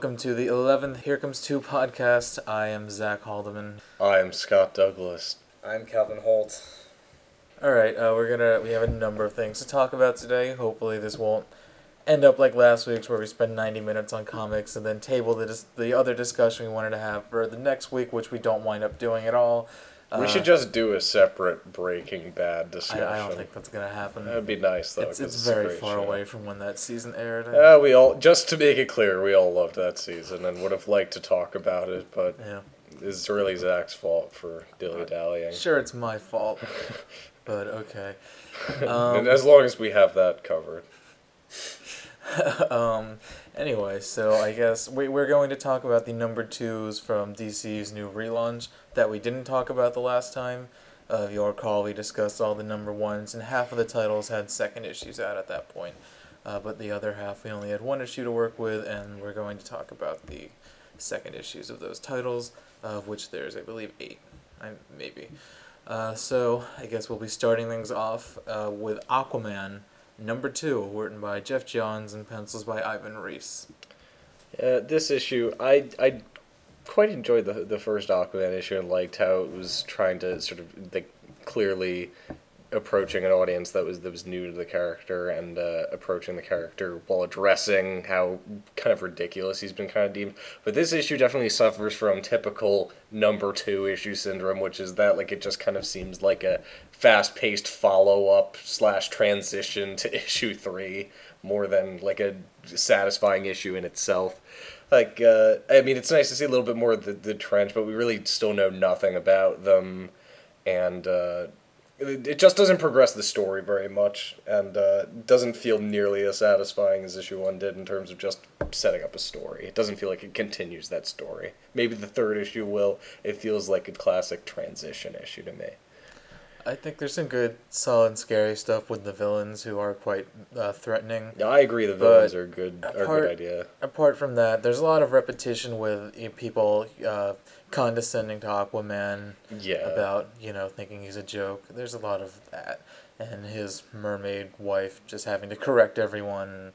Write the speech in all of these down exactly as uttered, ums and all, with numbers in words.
welcome to the eleventh Here Comes Two podcast. I am Zach Haldeman. I am Scott Douglas. I'm Calvin Holt. Alright, uh, we're gonna, we have a number of things to talk about today. Hopefully this won't end up like last week's where we spend ninety minutes on comics and then table the, dis- the other discussion we wanted to have for the next week, which we don't wind up doing at all. We uh, should just do a separate Breaking Bad discussion. I, I don't think that's gonna happen. That'd be nice, though. It's, 'cause it's very a great far show. away from when that season aired. and- Uh, we all, just to make it clear, we all loved that season and would have liked to talk about it, but yeah. it's really Zach's fault for dilly-dallying. Sure, it's my fault, but okay. Um, and as long as we have that covered. um, anyway, so I guess we, we're going to talk about the number twos from D C's new relaunch that we didn't talk about the last time. Uh, if you'll recall, we discussed all the number ones, and half of the titles had second issues out at that point. Uh, but the other half, we only had one issue to work with, and we're going to talk about the second issues of those titles, of which there's, I believe, eight. I, maybe. Uh, so, I guess we'll be starting things off uh, with Aquaman, number two, written by Jeff Johns and pencils by Ivan Reis. Uh, this issue, I I quite enjoyed the the first Aquaman issue and liked how it was trying to sort of like clearly approaching an audience that was that was new to the character and uh, approaching the character while addressing how kind of ridiculous he's been kind of deemed. But this issue definitely suffers from typical number two issue syndrome, which is that like it just kind of seems like a fast-paced follow-up slash transition to issue three more than like a satisfying issue in itself. Like, uh, I mean, it's nice to see a little bit more of the, the trench, but we really still know nothing about them, and uh, it, it just doesn't progress the story very much, and uh, doesn't feel nearly as satisfying as issue one did in terms of just setting up a story. It doesn't feel like it continues that story. Maybe the third issue will. It feels like a classic transition issue to me. I think there's some good, solid, scary stuff with the villains who are quite uh, threatening. Yeah, I agree. The villains are good. Are a apart- good idea. Apart from that, there's a lot of repetition with you know, people uh, condescending to Aquaman Yeah. about, you know, thinking he's a joke. There's a lot of that. And his mermaid wife just having to correct everyone.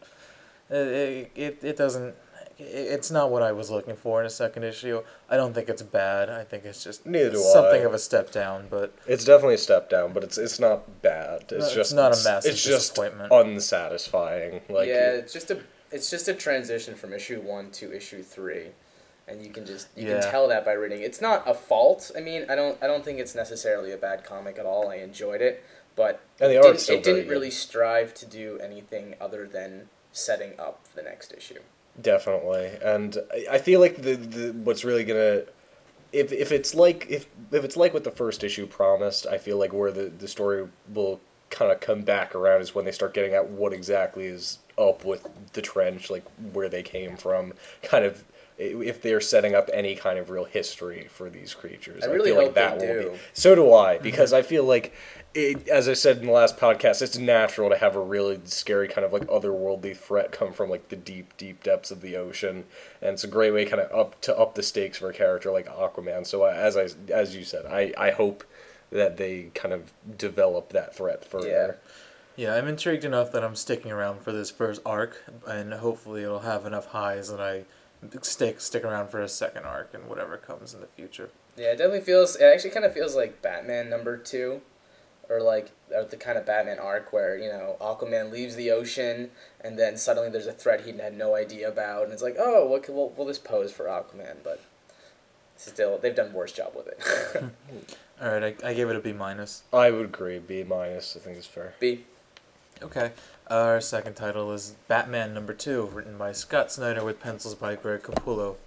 It, it, it doesn't... It's not what I was looking for in a second issue. I don't think it's bad. I think it's just Neither do something I. of a step down, but... It's definitely a step down, but it's it's not bad. It's No, it's just not a it's, massive it's just disappointment. unsatisfying. Like yeah, it's just a it's just a transition from issue one to issue three, and you can just you Yeah. can tell that by reading. It's not a fault. I mean, I don't I don't think it's necessarily a bad comic at all. I enjoyed it, but And the it art's didn't, still it very didn't good. really strive to do anything other than setting up the next issue. Definitely, and I- I feel like the, the what's really gonna if if it's like if if it's like what the first issue promised, I feel like where the, the story will kind of come back around is when they start getting at what exactly is up with the trench, like where they came from, kind of if they're setting up any kind of real history for these creatures. I really feel like hope that they will do. be. So do I, because I feel like it, as I said in the last podcast, it's natural to have a really scary kind of like otherworldly threat come from like the deep, deep depths of the ocean, and it's a great way kind of up to up the stakes for a character like Aquaman. So uh, as I as you said, I, I hope that they kind of develop that threat further. Yeah, I'm intrigued enough that I'm sticking around for this first arc, and hopefully it'll have enough highs that I stick stick around for a second arc and whatever comes in the future. Yeah, it definitely feels. It actually kind of feels like Batman number two, or like or the kind of Batman arc where you know Aquaman leaves the ocean and then suddenly there's a threat he had no idea about, and it's like, oh, what can, will will this pose for Aquaman? But still, they've done a worse job with it. All right, I, I gave it a B minus. I would agree. B minus, I think is fair. B. Okay, our second title is Batman number two, written by Scott Snyder with pencils by Greg Capullo.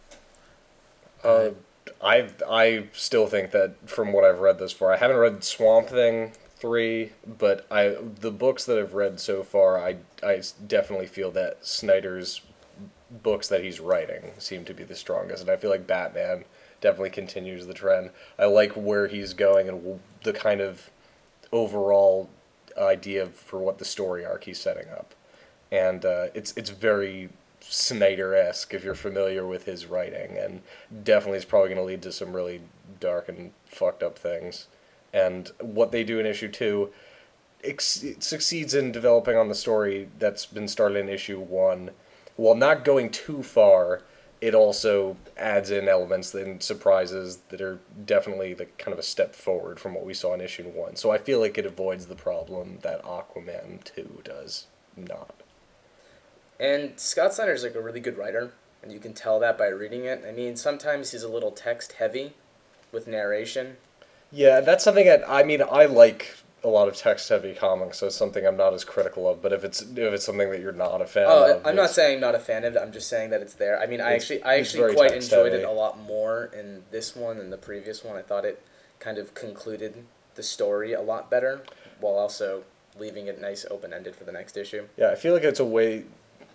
Uh, I I still think that from what I've read thus far, I haven't read Swamp Thing three, but I the books that I've read so far, I I definitely feel that Snyder's books that he's writing seem to be the strongest, and I feel like Batman definitely continues the trend. I like where he's going and the kind of overall idea for what the story arc he's setting up, and uh, it's it's very Snyder-esque if you're familiar with his writing, and definitely is probably going to lead to some really dark and fucked up things. And what they do in issue two ex- it succeeds in developing on the story that's been started in issue one, while not going too far it also adds in elements and surprises that are definitely the kind of a step forward from what we saw in issue one. So I feel like it avoids the problem that Aquaman two does not. And Scott Snyder's like a really good writer, and you can tell that by reading it. I mean, sometimes he's a little text heavy with narration. Yeah, that's something that I mean I like a lot of text heavy comics, so it's something I'm not as critical of. But if it's if it's something that you're not a fan Oh, of, I'm not it's- saying not a fan of it. I'm just saying that it's there. I mean, I It's- actually I it's actually very quite text enjoyed heavy. it a lot more in this one than the previous one. I thought it kind of concluded the story a lot better, while also leaving it nice open ended for the next issue. Yeah, I feel like it's a way.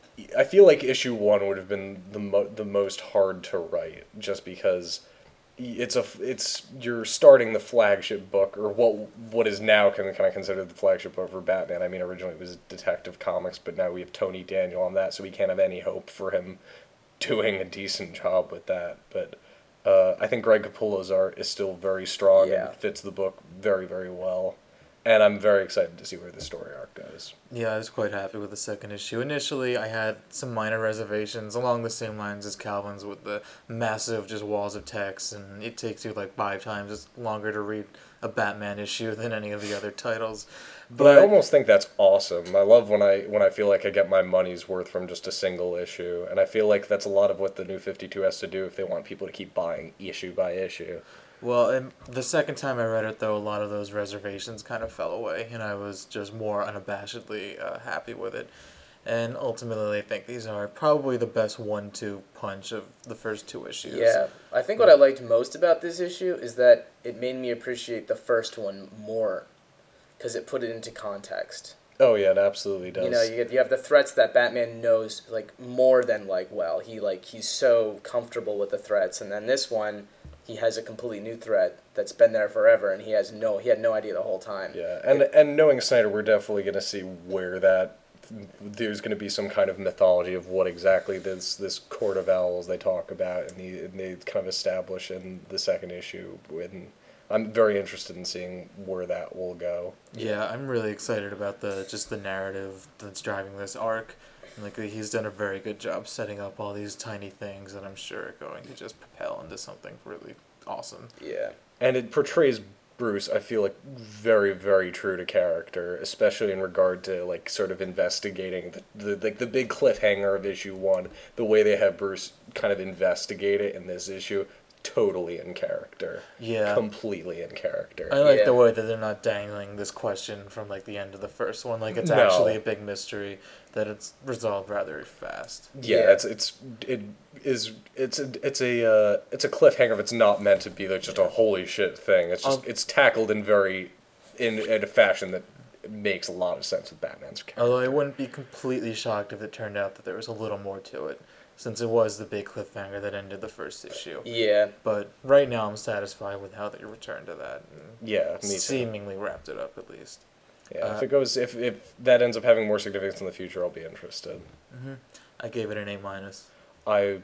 I feel like issue one would have been the mo- the most hard to write, just because it's a it's you're starting the flagship book, or what what is now kind of kind of considered the flagship book for Batman. I mean, originally it was Detective Comics, but now we have Tony Daniel on that, so we can't have any hope for him doing a decent job with that. But uh, I think Greg Capullo's art is still very strong Yeah. and fits the book very very well. And I'm very excited to see where the story arc goes. Yeah, I was quite happy with the second issue. Initially, I had some minor reservations along the same lines as Calvin's with the massive just walls of text, and it takes you like five times as longer to read a Batman issue than any of the other titles. But I almost think that's awesome. I love when I when I feel like I get my money's worth from just a single issue, and I feel like that's a lot of what the New fifty-two has to do if they want people to keep buying issue by issue. Well, and the second time I read it, though, a lot of those reservations kind of fell away, and I was just more unabashedly uh, happy with it. And ultimately, I think these are probably the best one two punch of the first two issues. Yeah, I think what I liked most about this issue is that it made me appreciate the first one more, because it put it into context. Oh yeah, it absolutely does. You know, you get you have the threats that Batman knows like more than like well. He like he's so comfortable with the threats, and then this one, he has a completely new threat that's been there forever, and he has no he had no idea the whole time. Yeah, and and knowing Snyder, we're definitely going to see where that there's going to be some kind of mythology of what exactly this this court of owls they talk about, and, he, and they kind of establish in the second issue. When I'm very interested in seeing where that will go. Yeah, I'm really excited about the just the narrative that's driving this arc. Like he's done a very good job setting up all these tiny things that I'm sure are going to just propel into something really awesome. Yeah. And it portrays Bruce, I feel like, very, very true to character, especially in regard to like sort of investigating the, the like the big cliffhanger of issue one. The way they have Bruce kind of investigate it in this issue, totally in character. Yeah. Completely in character. I like Yeah. the way that they're not dangling this question from like the end of the first one. Like it's No. actually a big mystery that it's resolved rather fast. Yeah, Yeah. it's it's it is it's a it's a uh, it's a cliffhanger. If it's not meant to be like just a holy shit thing. It's just Um, it's tackled in very in in a fashion that makes a lot of sense with Batman's character. Although I wouldn't be completely shocked if it turned out that there was a little more to it, since it was the big cliffhanger that ended the first issue. Yeah. But right now I'm satisfied with how they returned to that and Yeah, me too. seemingly wrapped it up at least. Yeah, Uh, if it goes, if, if that ends up having more significance in the future, I'll be interested. hmm I gave it an A minus. I,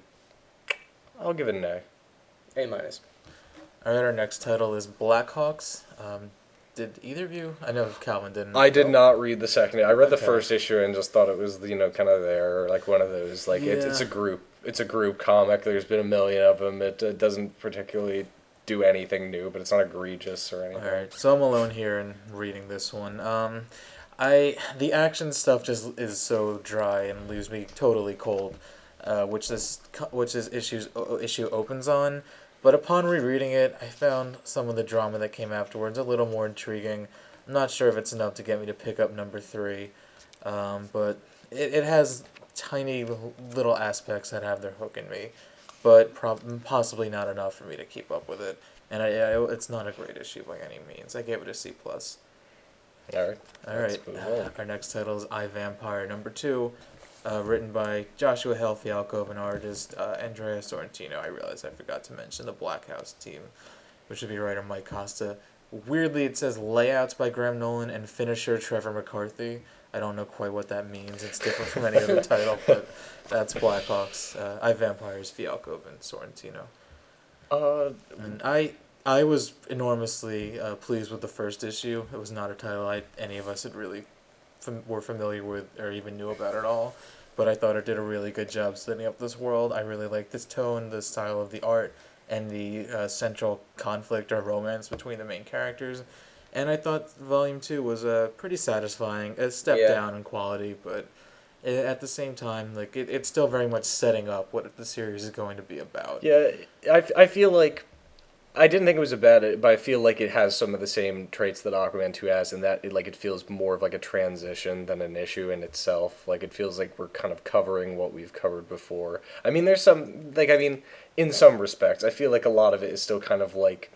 I'll give it an A. A minus. All right, our next title is Blackhawks. Um, did either of you? I know Calvin didn't. I did Oh. not read the second. I read the Okay. first issue and just thought it was, you know, kind of there, like one of those, like it's it's a Yeah. group, it's a group comic. There's been a million of them. It, uh doesn't particularly do anything new, but it's not egregious or anything. All right, so I'm alone here and reading this one. Um, I the action stuff just is so dry and leaves me totally cold, uh, which this co- which this issues o- issue opens on. But upon rereading it, I found some of the drama that came afterwards a little more intriguing. I'm not sure if it's enough to get me to pick up number three, um, but it, it has tiny little aspects that have their hook in me, but prob- possibly not enough for me to keep up with it. And I, I, it's not a great issue by any means. I gave it a C plus. All right. All Let's right, move on. our next title is I, Vampire, number two, uh, written by Joshua Hale Fialkov and artist uh, Andrea Sorrentino. I realize I forgot to mention the Black House team, which would be writer Mike Costa. Weirdly, it says layouts by Graham Nolan and finisher Trevor McCarthy. I don't know quite what that means. It's different from any other title, but that's Blackhawks. Uh, I, Vampire is Fialkov and Sorrentino. Uh, And I I was enormously uh, pleased with the first issue. It was not a title I any of us had really fam- were familiar with or even knew about at all. but I thought it did a really good job setting up this world. I really like this tone, the style of the art, and the uh, central conflict or romance between the main characters. And I thought Volume two was uh, pretty satisfying, a step Yeah. down in quality, but i- at the same time, like it, it's still very much setting up what the series is going to be about. Yeah, I, I feel like I didn't think it was a bad, but I feel like it has some of the same traits that Aquaman two has, in that it like it feels more of like a transition than an issue in itself. Like it feels like we're kind of covering what we've covered before. I mean, there's some like I mean, in some respects, I feel like a lot of it is still kind of like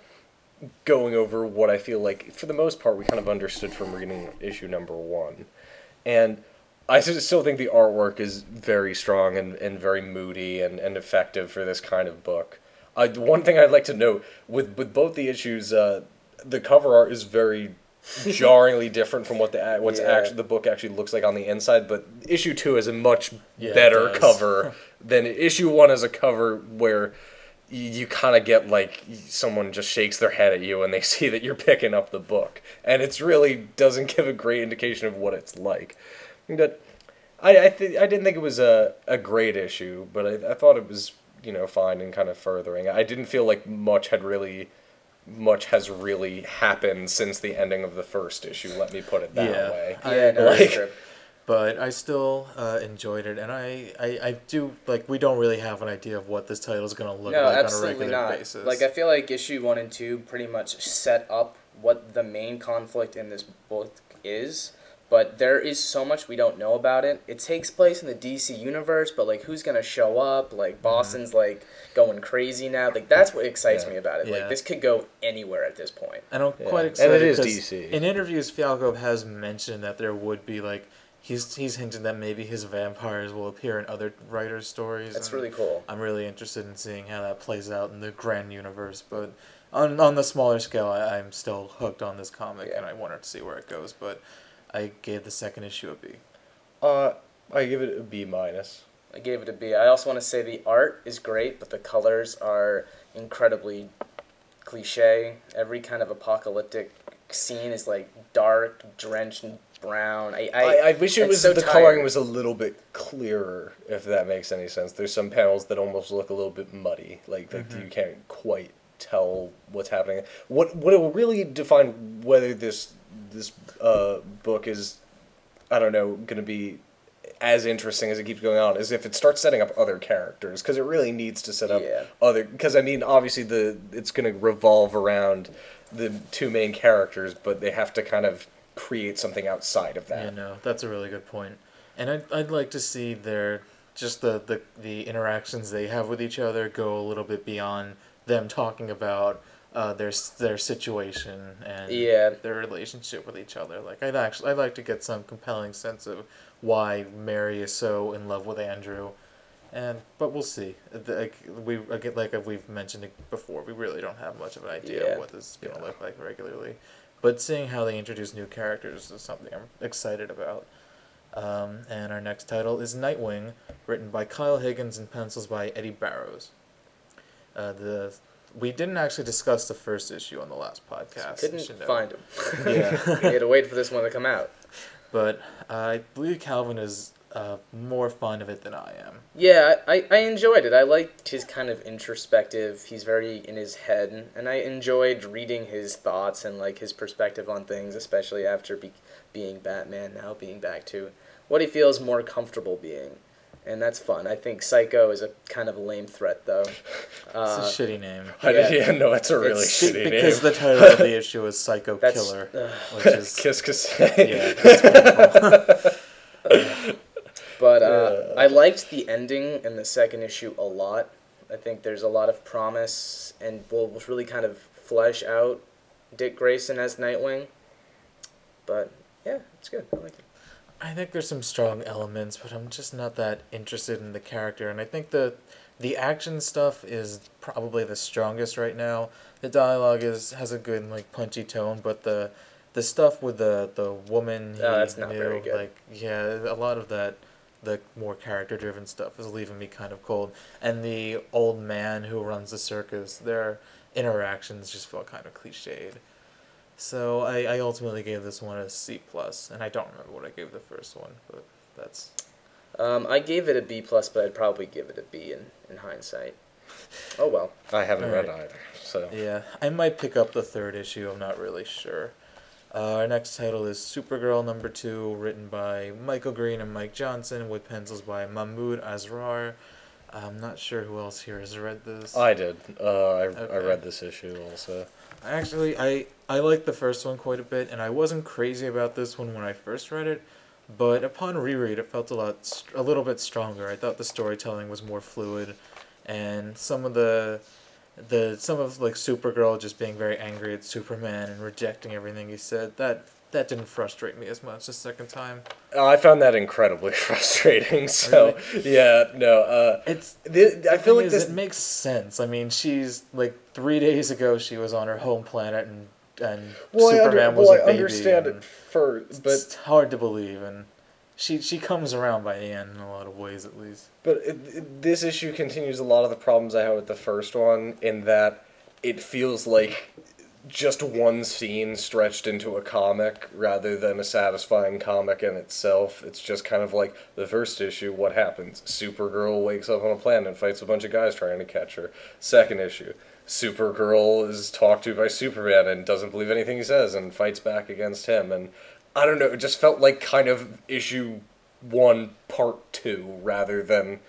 going over what I feel like for the most part we kind of understood from reading issue number one, and I s- still think the artwork is very strong and, and very moody and, and effective for this kind of book. I, one thing I'd like to note with with both the issues, uh, the cover art is very jarringly different from what the a- what's Yeah. actually the book actually looks like on the inside. But issue two is a much Yeah, it better does. cover than issue one is a cover where you, you kind of get like someone just shakes their head at you and they see that you're picking up the book, and it's really doesn't give a great indication of what it's like. But I I, th- I didn't think it was a, a great issue, but I, I thought it was, you know, fine and kind of furthering. I didn't feel like much had really much has really happened since the ending of the first issue. Let me put it that Yeah. way. I Yeah, no, like- that's true. But I still uh, enjoyed it, and I, I, I do, like, we don't really have an idea of what this title is going to look No, like on a absolutely regular not. basis. Like I feel like issue one and two pretty much set up what the main conflict in this book is, but there is so much we don't know about it. It takes place in the D C universe, but like who's gonna show up? Like Boston's like going crazy now. Like that's what excites Yeah. me about it. Yeah. Like this could go anywhere at this point. And I'm Yeah. quite And excited it is 'cause D C. in interviews, Fialco has mentioned that there would be, like, he's he's hinted that maybe his vampires will appear in other writers' stories. That's and really cool. I'm really interested in seeing how that plays out in the grand universe, but on on the smaller scale, I, I'm still hooked on this comic, Yeah. and I wanted to see where it goes. But I gave the second issue a B. Uh, I give it a B minus. I gave it a B. I also want to say the art is great, but the colors are incredibly cliche. Every kind of apocalyptic scene is like dark, drenched in brown. I I, I, I wish it it's was so the tired. coloring was a little bit clearer, if that makes any sense. There's some panels that almost look a little bit muddy, like like Mhm. you can't quite tell what's happening. What what will really define whether this this uh, book is, I don't know, going to be as interesting as it keeps going on is if it starts setting up other characters, because it really needs to set up Yeah. other. Because I mean, obviously the it's going to revolve around the two main characters, but they have to kind of create something outside of that. Yeah, no, that's a really good point. And I'd, I'd like to see their just the, the the interactions they have with each other go a little bit beyond them talking about uh, their s- their situation and Yeah. their relationship with each other. Like I'd actually I'd like to get some compelling sense of why Mary is so in love with Andrew. And but we'll see. The- Like we again, like we've mentioned it before, we really don't have much of an idea Yeah. of what this is gonna Yeah. look like regularly. But seeing how they introduce new characters is something I'm excited about. Um, and our next title is Nightwing, written by Kyle Higgins and pencils by Eddie Barrows. Uh, the we didn't actually discuss the first issue on the last podcast. you Couldn't should know. find him. Yeah. We had to wait for this one to come out. But I believe Calvin is uh, more fond of it than I am. Yeah, I, I enjoyed it. I liked his kind of introspective. He's very in his head, and I enjoyed reading his thoughts and like his perspective on things, especially after be, being Batman, now being back to what he feels more comfortable being, and that's fun. I think Psycho is a kind of lame threat, though. Uh, It's a shitty name. I Yeah. did, yeah, no, that's a really It's- shitty because name. the title of the issue is Psycho That's Killer, ugh. which is Kiss, kiss. yeah, that's painful. But uh, Yeah. I liked the ending in the second issue a lot. I think there's a lot of promise, and will really kind of flesh out Dick Grayson as Nightwing. But yeah, it's good. I like it. I think there's some strong elements, but I'm just not that interested in the character. And I think the the action stuff is probably the strongest right now. The dialogue is has a good like punchy tone, but the the stuff with the the woman he Oh, that's not knew, very good. like yeah, a lot of that the more character driven stuff is leaving me kind of cold. And the old man who runs the circus, their interactions just felt kind of cliched. So I, I ultimately gave this one a C plus, and I don't remember what I gave the first one, but that's Um, I gave it a B plus, but I'd probably give it a B in, in hindsight. Oh well. I haven't All read right. either, so. Yeah, I might pick up the third issue. I'm not really sure. Uh, our next title is Supergirl number two, written by Michael Green and Mike Johnson, with pencils by Mahmoud Asrar. I'm not sure who else here has read this. I did. Uh, I, I Okay. read this issue also. Actually, I I liked the first one quite a bit, and I wasn't crazy about this one when I first read it, but upon reread, it felt a lot, st- a little bit stronger. I thought the storytelling was more fluid, and some of the, the some of like Supergirl just being very angry at Superman and rejecting everything he said. That that didn't frustrate me as much the second time. Uh, I found that incredibly frustrating. So yeah, no. Uh, It's th- I the feel thing like is, this. it makes sense. I mean, she's like three days ago she was on her home planet and and Well, I, Superman under, was well, a I baby. understand and it first, but it's hard to believe, and she she comes around by the end in a lot of ways, at least. but it, it, this issue continues a lot of the problems I had with the first one in that it feels like just one scene stretched into a comic rather than a satisfying comic in itself. It's just kind of like the first issue, what happens? Supergirl wakes up on a planet and fights a bunch of guys trying to catch her. Second issue, Supergirl is talked to by Superman and doesn't believe anything he says and fights back against him. And I don't know, it just felt like kind of issue one, part two, rather than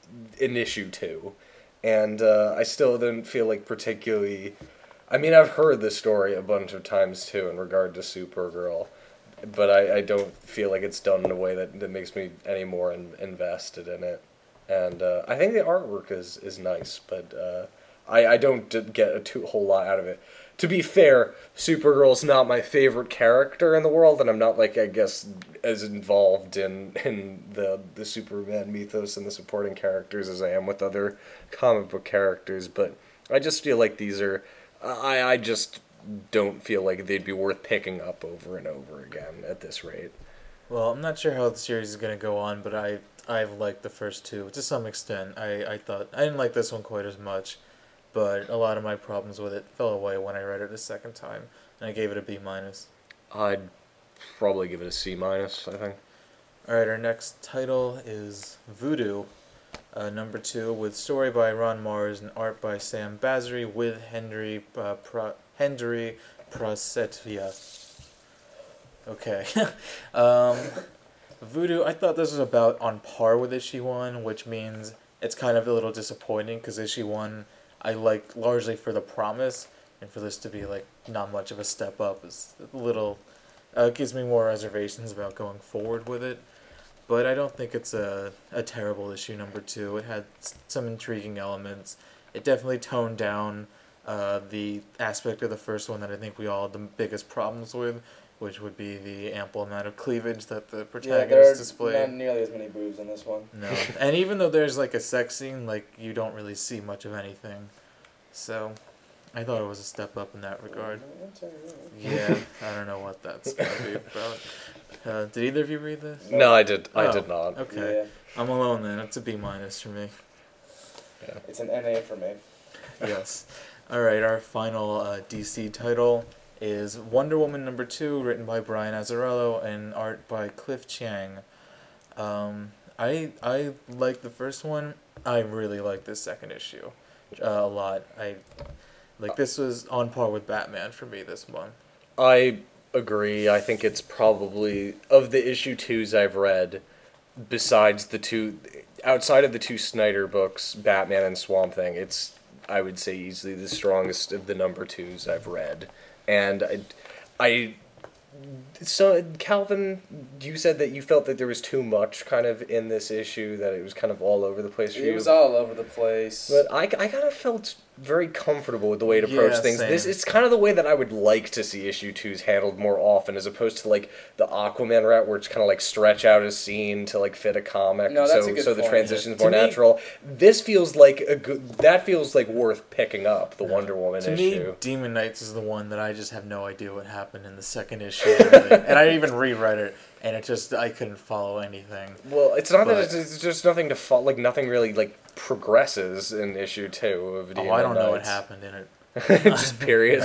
in issue two. And uh, I still didn't feel like particularly. I mean, I've heard this story a bunch of times too in regard to Supergirl, but I, I don't feel like it's done in a way that, that makes me any more in, invested in it. And uh, I think the artwork is, is nice, but uh, I, I don't d- get a too, whole lot out of it. To be fair, Supergirl's not my favorite character in the world, and I'm not, like, I guess, as involved in, in the, the Superman mythos and the supporting characters as I am with other comic book characters, but I just feel like these are... I, I just don't feel like they'd be worth picking up over and over again at this rate. Well, I'm not sure how the series is gonna go on, but I I've liked the first two to some extent. I, I thought I didn't like this one quite as much, but a lot of my problems with it fell away when I read it a second time, and I gave it a B minus. I'd probably give it a C minus, I think. All right, our next title is Voodoo, uh, number two, with story by Ron Mars and art by Sam Basri, with Henry uh, Pro- Henry Prasetya. Okay, um, Voodoo. I thought this was about on par with issue one, which means it's kind of a little disappointing because issue one I liked largely for the promise, and for this to be like not much of a step up is a little. Uh, it gives me more reservations about going forward with it. But I don't think it's a, a terrible issue, number two. It had s- some intriguing elements. It definitely toned down uh, the aspect of the first one that I think we all had the biggest problems with, which would be the ample amount of cleavage that the Yeah, protagonist there are displayed. not nearly as many boobs in this one. No. And even though there's like a sex scene, like you don't really see much of anything. So I thought it was a step up in that regard. Yeah, I don't know what that's going to be about. Uh, did either of you read this? No, I did. I Oh, did not. Okay. Yeah, I'm alone then. It's a B minus for me. it's an N A for me. Yes. All right. Our final uh, D C title is Wonder Woman number two, written by Brian Azzarello and art by Cliff Chiang. Um, I I like the first one. I really like this second issue uh, a lot. I like this was on par with Batman for me. This one. I agree. I think it's probably, of the issue twos I've read, besides the two, outside of the two Snyder books, Batman and Swamp Thing, it's, I would say, easily the strongest of the number twos I've read. And I, I so Calvin, you said that you felt that there was too much kind of in this issue, that it was kind of all over the place for you. It was all over the place. But I, I kind of felt very comfortable with the way to approach Yeah, things. same. This it's kind of the way that I would like to see issue twos handled more often, as opposed to like the Aquaman route, where it's kind of like stretch out a scene to like fit a comic, No, that's so a good so the point. transition's To more me- natural. This feels like a good. That feels like worth picking up, the Wonder Woman To issue. me, Demon Knights is the one that I just have no idea what happened in the second issue, really. And I even reread it, and it just I couldn't follow anything. Well, it's not that But- it's, it's just nothing to follow. Like nothing really like progresses in issue two of Oh, Demon I don't know what Knights. happened in it. Just period.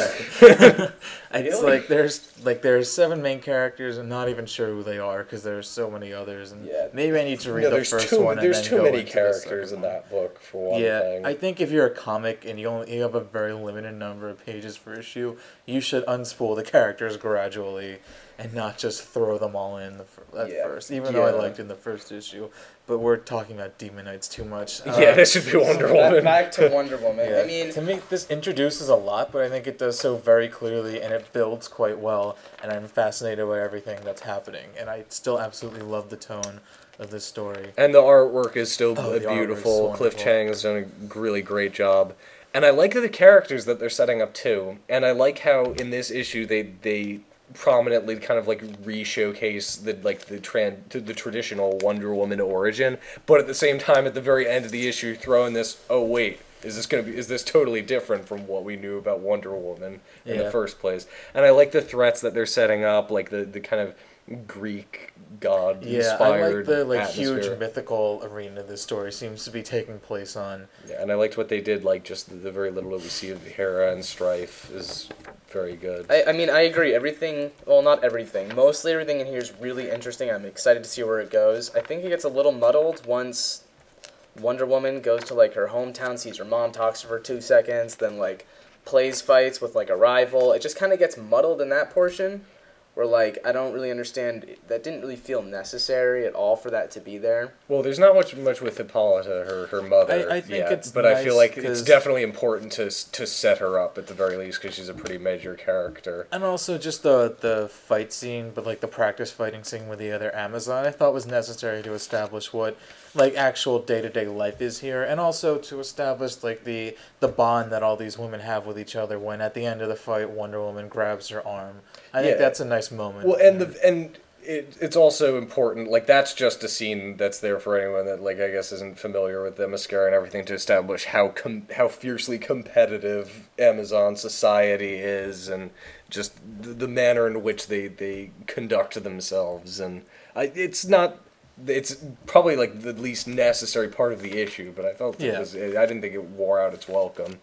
It's like there's like there's seven main characters and not even sure who they are because there's so many others and Yeah. maybe I need to read No, the there's first too, one. There's and then too go many into the characters second in one. that book for one Yeah, thing. I think if you're a comic and you only you have a very limited number of pages per issue, you should unspool the characters gradually and not just throw them all in the fir- at Yeah. first. Even though I Yeah. liked in the first issue, but we're talking about Demon Knights too much. yeah, Uh, this should be Wonder Back, Woman. back to Wonder Woman. yeah. I mean, to me, this introduces a lot, but I think it does so very clearly, and it builds quite well. And I'm fascinated by everything that's happening, and I still absolutely love the tone of this story. And the artwork is still Oh, the artwork is beautiful. Cliff wonderful. Chang has done a really great job. And I like the characters that they're setting up too. And I like how in this issue they they prominently kind of like re-showcase the like the tran- the traditional Wonder Woman origin, but at the same time at the very end of the issue throw in this, oh wait, is this going to be is this totally different from what we knew about Wonder Woman in Yeah. the first place? And I like the threats that they're setting up, like the the kind of Greek god Yeah, I inspired like the like atmosphere. huge mythical arena this story seems to be taking place on. Yeah, and I liked what they did, like just the, the very little that we see of Hera and Strife is very good. I, I mean, I agree. Everything, well, not everything. Mostly everything in here is really interesting. I'm excited to see where it goes. I think it gets a little muddled once Wonder Woman goes to, like, her hometown, sees her mom, talks to her for two seconds, then, like, plays fights with, like, a rival. It just kind of gets muddled in that portion where, like, I don't really understand. That didn't really feel necessary at all for that to be there. Well, there's not much much with Hippolyta, her her mother. I- I think yet, it's but I feel nice like it's 'cause- definitely important to s- to set her up at the very least because she's a pretty major character. And also just the the fight scene, but like the practice fighting scene with the other Amazon, I thought was necessary to establish what like actual day to day life is here, and also to establish like the the bond that all these women have with each other. When at the end of the fight, Wonder Woman grabs her arm, I think Yeah. that's a nice moment. Well, and the and it, it's also important. Like that's just a scene that's there for anyone that like I guess isn't familiar with the Themyscira and everything to establish how com- how fiercely competitive Amazon society is and just the, the manner in which they they conduct themselves. And I, it's not. It's probably like the least necessary part of the issue, but I felt Yeah. it was. I didn't think it wore out its welcome.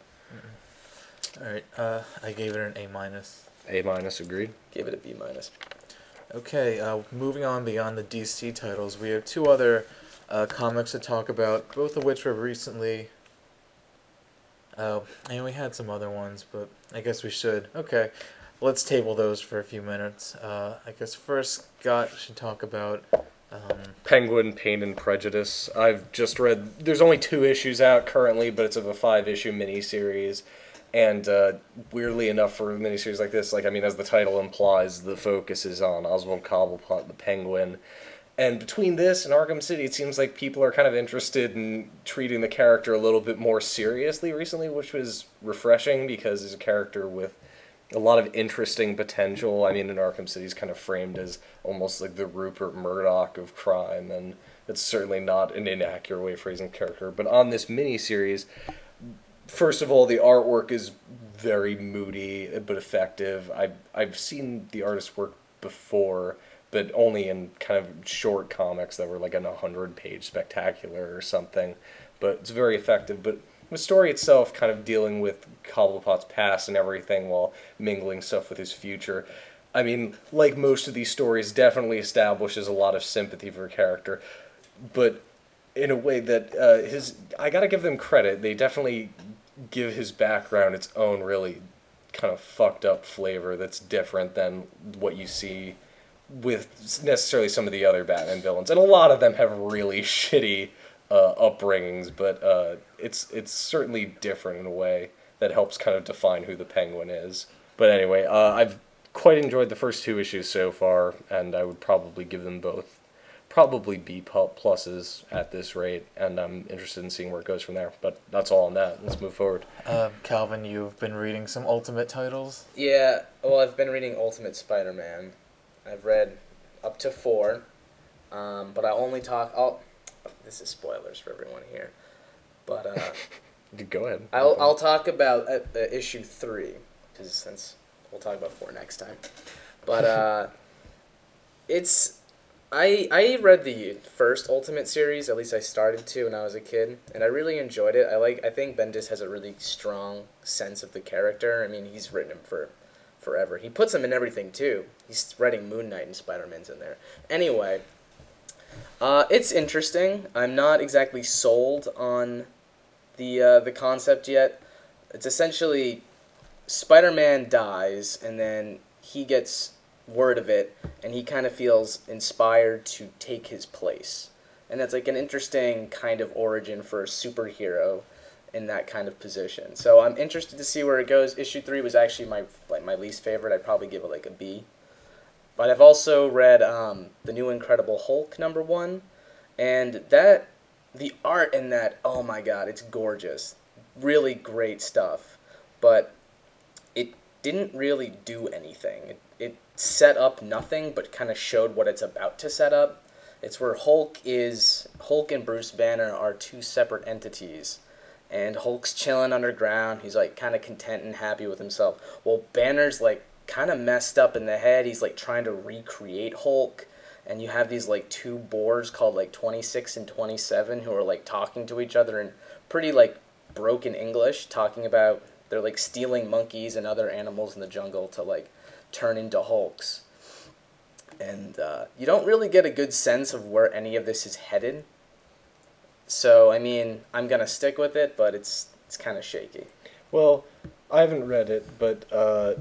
All right, uh, I gave it an A minus. A minus, agreed. Give it a B minus. Okay, uh, moving on beyond the D C titles, we have two other uh, comics to talk about, both of which were recently. Oh, and we had some other ones, but I guess we should. Okay, let's table those for a few minutes. Uh, I guess first, Scott should talk about. Um, Penguin, Pain and Prejudice. I've just read. There's only two issues out currently, but it's of a five-issue miniseries. And uh, weirdly enough, for a miniseries like this, like I mean, as the title implies, the focus is on Oswald Cobblepot, the Penguin. And between this and Arkham City, it seems like people are kind of interested in treating the character a little bit more seriously recently, which was refreshing because he's a character with a lot of interesting potential. I mean, in Arkham City, he's kind of framed as almost like the Rupert Murdoch of crime, and it's certainly not an inaccurate way of phrasing the character. But on this miniseries, first of all, the artwork is very moody but effective. I've, I've seen the artist's work before, but only in kind of short comics that were like an one hundred page spectacular or something. But it's very effective. But the story itself kind of dealing with Cobblepot's past and everything while mingling stuff with his future. I mean, like most of these stories, definitely establishes a lot of sympathy for a character, but in a way that uh, his... I gotta give them credit. They definitely give his background its own really kind of fucked up flavor that's different than what you see with necessarily some of the other Batman villains. And a lot of them have really shitty uh, upbringings, but uh, it's it's certainly different in a way that helps kind of define who the Penguin is. But anyway, uh, I've quite enjoyed the first two issues so far, and I would probably give them both probably B pluses at this rate, and I'm interested in seeing where it goes from there. But that's all on that. Let's move forward. uh, Calvin, you've been reading some Ultimate titles. Yeah, well, I've been reading Ultimate Spider-Man. I've read up to four, um, but I only talk. I'll. This is spoilers for everyone here, but uh, Go ahead. I'll I'll talk about uh, uh, issue three, because since we'll talk about four next time, but uh, it's I I read the first Ultimate series. At least I started to when I was a kid, and I really enjoyed it. I like. I think Bendis has a really strong sense of the character. I mean, he's written him for forever. He puts him in everything too. He's writing Moon Knight and Spider Man's in there. Anyway, uh, it's interesting. I'm not exactly sold on the uh, the concept yet. It's essentially Spider Man dies, and then he gets word of it, and he kind of feels inspired to take his place. And that's like an interesting kind of origin for a superhero in that kind of position. So I'm interested to see where it goes. Issue three was actually my like my least favorite. I'd probably give it like a B. But I've also read um, the new Incredible Hulk number one, and that the art in that, oh my god, it's gorgeous, really great stuff. But it didn't really do anything. It, it set up nothing, but kind of showed what it's about to set up. It's where Hulk is Hulk and Bruce Banner are two separate entities, and Hulk's chilling underground. He's like kind of content and happy with himself. Well, Banner's like kind of messed up in the head. He's like trying to recreate Hulk, and you have these like two boars called like twenty-six and twenty-seven who are like talking to each other in pretty like broken English, talking about they're like stealing monkeys and other animals in the jungle to like turn into Hulks. And uh, you don't really get a good sense of where any of this is headed. So, I mean, I'm going to stick with it, but it's it's kind of shaky. Well, I haven't read it, but uh,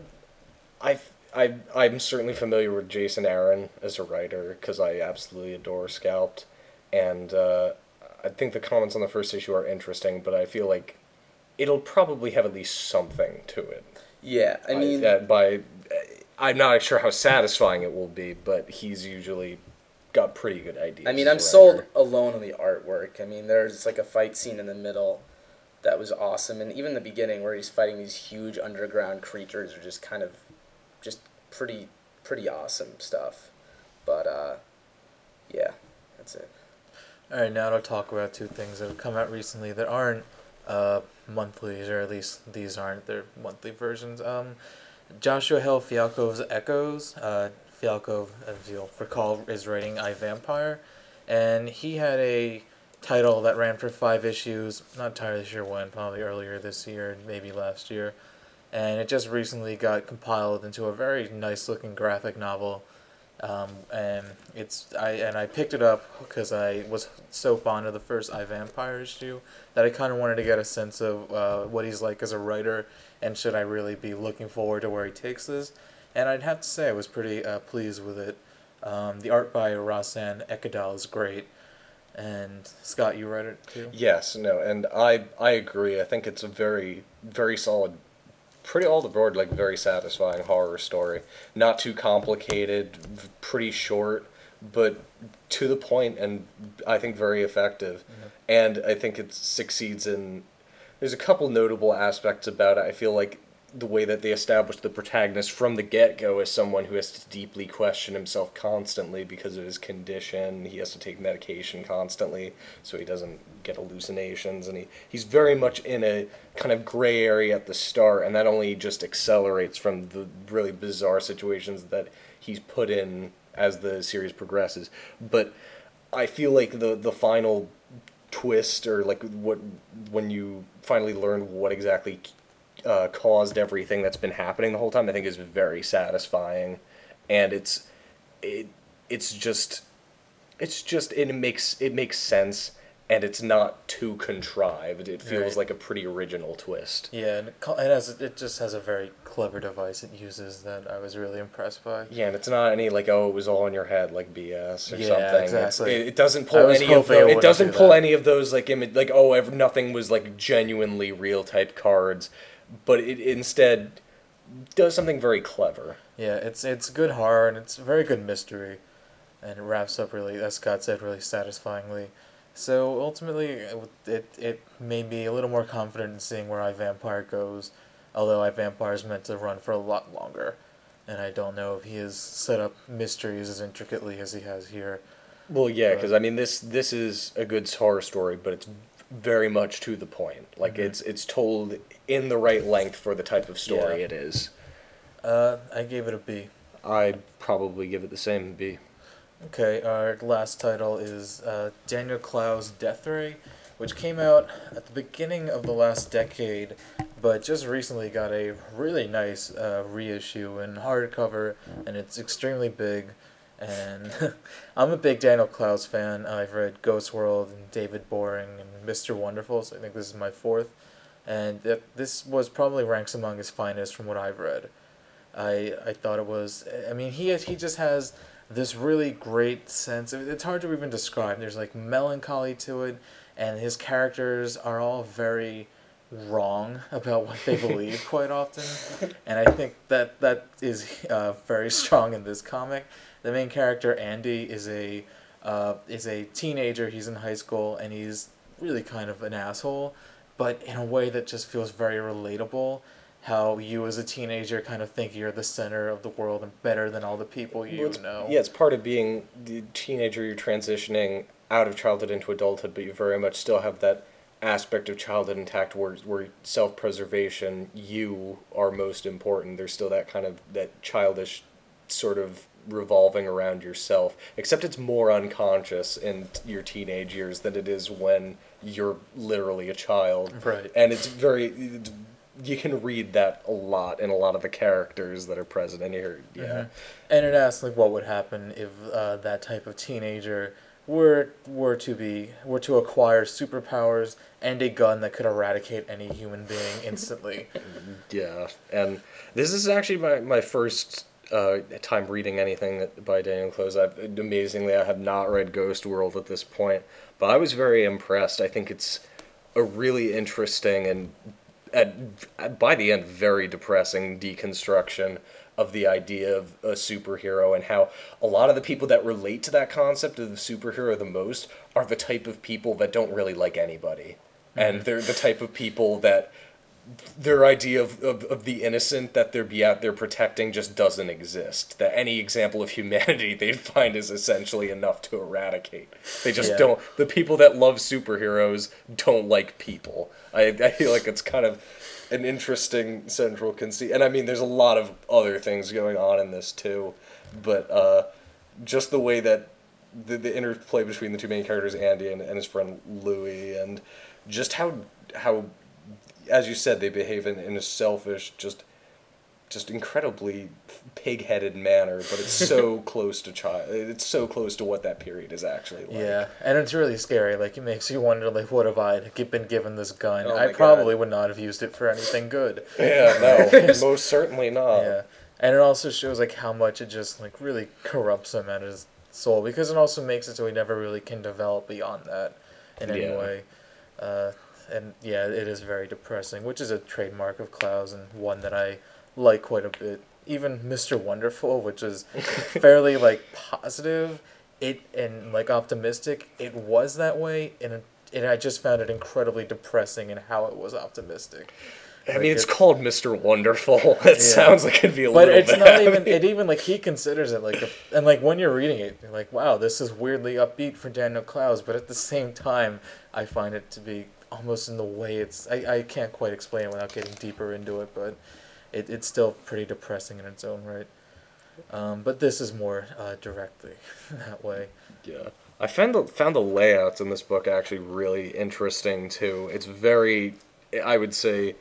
I, I, I'm certainly familiar with Jason Aaron as a writer, because I absolutely adore Scalped. And uh, I think the comments on the first issue are interesting, but I feel like it'll probably have at least something to it. Yeah, I mean... I, uh, by... I'm not sure how satisfying it will be, but he's usually got pretty good ideas. I mean, I'm sold alone on the artwork. I mean, there's like a fight scene in the middle that was awesome, and even the beginning where he's fighting these huge underground creatures are just kind of, just pretty, pretty awesome stuff. But uh, yeah, that's it. All right, now to talk about two things that have come out recently that aren't uh, monthlies, or at least these aren't their monthly versions. Um. Joshua Hill Fialkov's Echoes. Uh, Fialkov, as you'll recall, is writing I, Vampire, and he had a title that ran for five issues, not entirely sure when, probably earlier this year, maybe last year, and it just recently got compiled into a very nice-looking graphic novel, um, and it's I and I picked it up because I was so fond of the first I, Vampire issue that I kind of wanted to get a sense of uh, what he's like as a writer, and should I really be looking forward to where he takes this. And I'd have to say I was pretty uh, pleased with it. Um, the art by Rasan Ekadal is great. And Scott, you read it too? Yes, no, and I I agree. I think it's a very, very solid, pretty all the board, like very satisfying horror story. Not too complicated, pretty short, but to the point, and I think very effective. Mm-hmm. And I think it succeeds in... There's a couple notable aspects about it. I feel like the way that they established the protagonist from the get-go as someone who has to deeply question himself constantly because of his condition. He has to take medication constantly so he doesn't get hallucinations. And he, he's very much in a kind of gray area at the start, and that only just accelerates from the really bizarre situations that he's put in as the series progresses. But I feel like the, the final twist, or like what when you finally learn what exactly uh, caused everything that's been happening the whole time, I think is very satisfying, and it's it it's just it's just it makes it makes sense, and it's not too contrived. It feels right. like a pretty original twist. Yeah, and it, it has it just has a very clever device it uses that I was really impressed by. Yeah, and it's not any like, oh, it was all in your head, like B S or yeah, something. Exactly. It, it doesn't pull any of those. It doesn't do pull that. any of those like image like oh, ever, nothing was like genuinely real type cards, but it instead does something very clever. Yeah, it's it's good horror, and it's a very good mystery, and it wraps up really, as Scott said, really satisfyingly. So ultimately, it it made me a little more confident in seeing where I, Vampire goes, although I, Vampire is meant to run for a lot longer, and I don't know if he has set up mysteries as intricately as he has here. Well, yeah, because I mean, this this is a good horror story, but it's very much to the point. Like mm-hmm. it's it's told in the right length for the type of story yeah. it is. Uh, I gave it a B. I'd probably give it the same B. Okay, our last title is uh, Daniel Clow's Death Ray, which came out at the beginning of the last decade, but just recently got a really nice uh, reissue in hardcover, and it's extremely big. And I'm a big Daniel Clowes fan. I've read Ghost World and David Boring and Mister Wonderful, so I think this is my fourth. And th- this was probably ranks among his finest from what I've read. I I thought it was. I mean, he he just has this really great sense. It's hard to even describe. There's like melancholy to it, and his characters are all very wrong about what they believe quite often, and I think that that is uh, very strong in this comic. The main character Andy is a uh, is a teenager. He's in high school, and he's really kind of an asshole, but in a way that just feels very relatable. How you as a teenager kind of think you're the center of the world and better than all the people you Well, it's, know. Yeah, it's part of being the teenager. You're transitioning out of childhood into adulthood, but you very much still have that aspect of childhood intact where, where self-preservation, you are most important. There's still that kind of, that childish sort of revolving around yourself, except it's more unconscious in t- your teenage years than it is when you're literally a child. Right. And it's very, it's, you can read that a lot in a lot of the characters that are present in here. Yeah. Mhm. And it asks like what would happen if uh, that type of teenager were were to be were to acquire superpowers and a gun that could eradicate any human being instantly. Yeah, and this is actually my, my first uh, time reading anything that, by Daniel Clowes. I've, amazingly, I have not read Ghost World at this point, but I was very impressed. I think it's a really interesting and, at, at, by the end, very depressing deconstruction of the idea of a superhero, and how a lot of the people that relate to that concept of the superhero the most are the type of people that don't really like anybody. Mm-hmm. And they're the type of people that their idea of, of, of the innocent that they're be out there protecting just doesn't exist. That any example of humanity they'd find is essentially enough to eradicate. They just Yeah. don't. The people that love superheroes don't like people. I, I feel like it's kind of an interesting central conceit. And I mean, there's a lot of other things going on in this too. But uh, just the way that the, the interplay between the two main characters, Andy and, and his friend Louis, and just how how as you said, they behave in, in a selfish, just just incredibly pig-headed manner, but it's so close to child. It's so close to what that period is actually like. Yeah, and it's really scary. Like it makes you wonder, like, what if I had been given this gun? Oh I my probably God. would not have used it for anything good. Yeah, no, most certainly not. Yeah, and it also shows like how much it just like really corrupts him at his soul, because it also makes it so he never really can develop beyond that in any Yeah. way. Uh, and yeah, it is very depressing, which is a trademark of Clowes and one that I like quite a bit. Even Mister Wonderful, which is fairly like positive, it and like optimistic. It was that way, and it, and I just found it incredibly depressing in how it was optimistic. I Like, mean, it's it- called Mister Wonderful. It sounds like it'd be a but little it's bad. not even. It even like he considers it like, a, and like when you're reading it, you're like, wow, this is weirdly upbeat for Daniel Clowes. But at the same time, I find it to be almost in the way it's. I, I can't quite explain it without getting deeper into it, but it it's still pretty depressing in its own right. Um, but this is more uh, directly that way. Yeah. I found the found the layouts in this book actually really interesting too. It's very, I would say,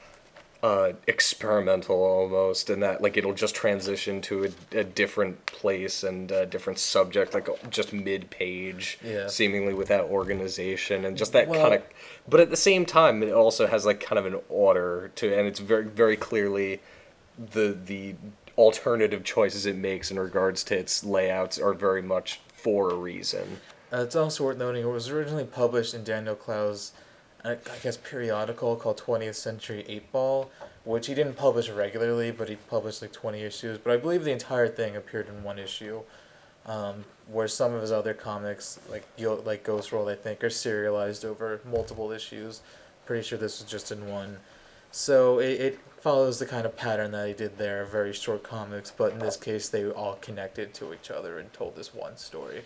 uh, experimental almost, in that like it'll just transition to a, a different place and a different subject, like just mid page, Yeah. seemingly without organization and just that Well- kind of. But at the same time, it also has like kind of an order to, and it's very very clearly the the alternative choices it makes in regards to its layouts are very much for a reason. Uh, it's also worth noting it was originally published in Daniel Clowes' I I guess periodical called twentieth Century eight Ball, which he didn't publish regularly, but he published like twenty issues. But I believe the entire thing appeared in one issue, um, where some of his other comics, like Yo- like Ghost World, I think, are serialized over multiple issues. Pretty sure this was just in one. So it, it follows the kind of pattern that he did there, very short comics, but in this case they all connected to each other and told this one story.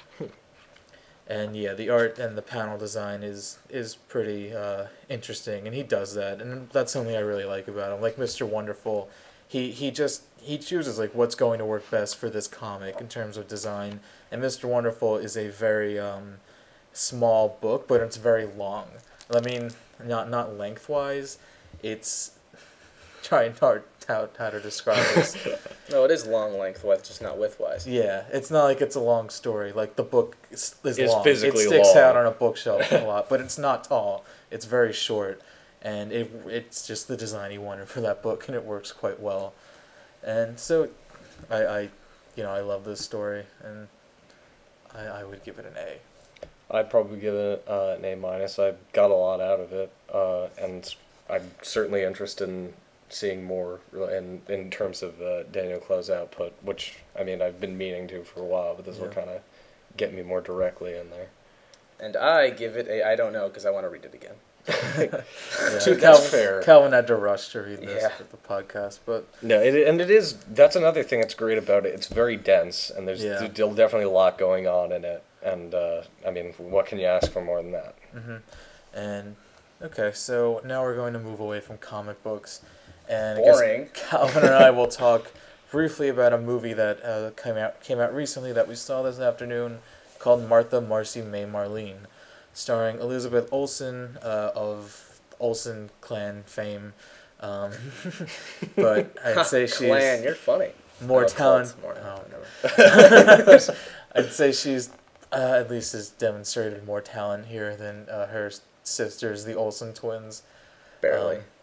And yeah, the art and the panel design is is pretty uh, interesting, and he does that, and that's something I really like about him. Like Mister Wonderful, he he just he chooses like what's going to work best for this comic in terms of design. And Mister Wonderful is a very um, small book, but it's very long. I mean, not not lengthwise. It's trying hard how how to describe this. No, it is long lengthwise, just not widthwise. Yeah, it's not like it's a long story. Like the book is, is It's long. physically it sticks long. out on a bookshelf a lot, but it's not tall. It's very short, and it it's just the design he wanted for that book, and it works quite well. And so, I, I you know I love this story, and I I would give it an A. I'd probably give it uh, an A minus. I got a lot out of it, uh, and I'm certainly interested in seeing more in in terms of uh, Daniel Clow's output. Which I mean, I've been meaning to for a while, but this will Yeah. kind of get me more directly in there. And I give it a I don't know because I want to read it again. Yeah, That's Calvin, fair. Calvin had to rush to read this Yeah. for the podcast, but No, it, and it is. That's another thing that's great about it. It's very dense, and there's Yeah. there's definitely a lot going on in it. And uh, I mean, what can you ask for more than that? hmm And okay, so now we're going to move away from comic books, and I Boring. guess Calvin and I will talk briefly about a movie that uh, came out came out recently that we saw this afternoon, called Martha, Marcy, May, Marlene, starring Elizabeth Olsen uh, of Olsen clan fame. Um, but I'd say she's Clan, you're funny. more Oh, talent. cult, more- oh. whatever. I'd say she's uh, at least has demonstrated more talent here than uh, her s- sisters, the Olsen twins. Barely. Um,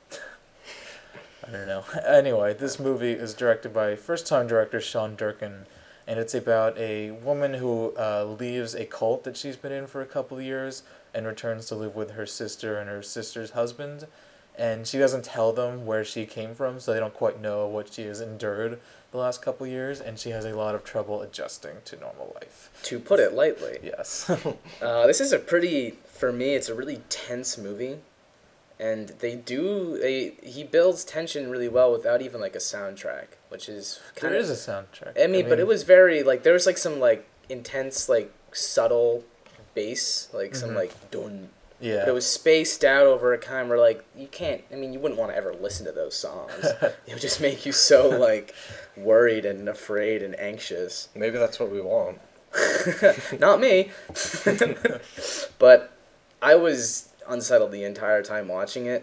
I don't know. Anyway, this movie is directed by first-time director Sean Durkin, and it's about a woman who uh, leaves a cult that she's been in for a couple of years and returns to live with her sister and her sister's husband. And she doesn't tell them where she came from, so they don't quite know what she has endured the last couple of years, and she has a lot of trouble adjusting to normal life. To put it lightly. Yes. Uh, this is a pretty, for me, it's a really tense movie. And they do, they, he builds tension really well without even like a soundtrack, which is kind There of. is a soundtrack. I mean, but it was very, like, there was like some like intense, like subtle bass, like some Mhm. like dun. Yeah. But it was spaced out over a time where like, you can't, I mean, you wouldn't want to ever listen to those songs. It would just make you so like worried and afraid and anxious. Maybe that's what we want. Not me. But I was unsettled the entire time watching it.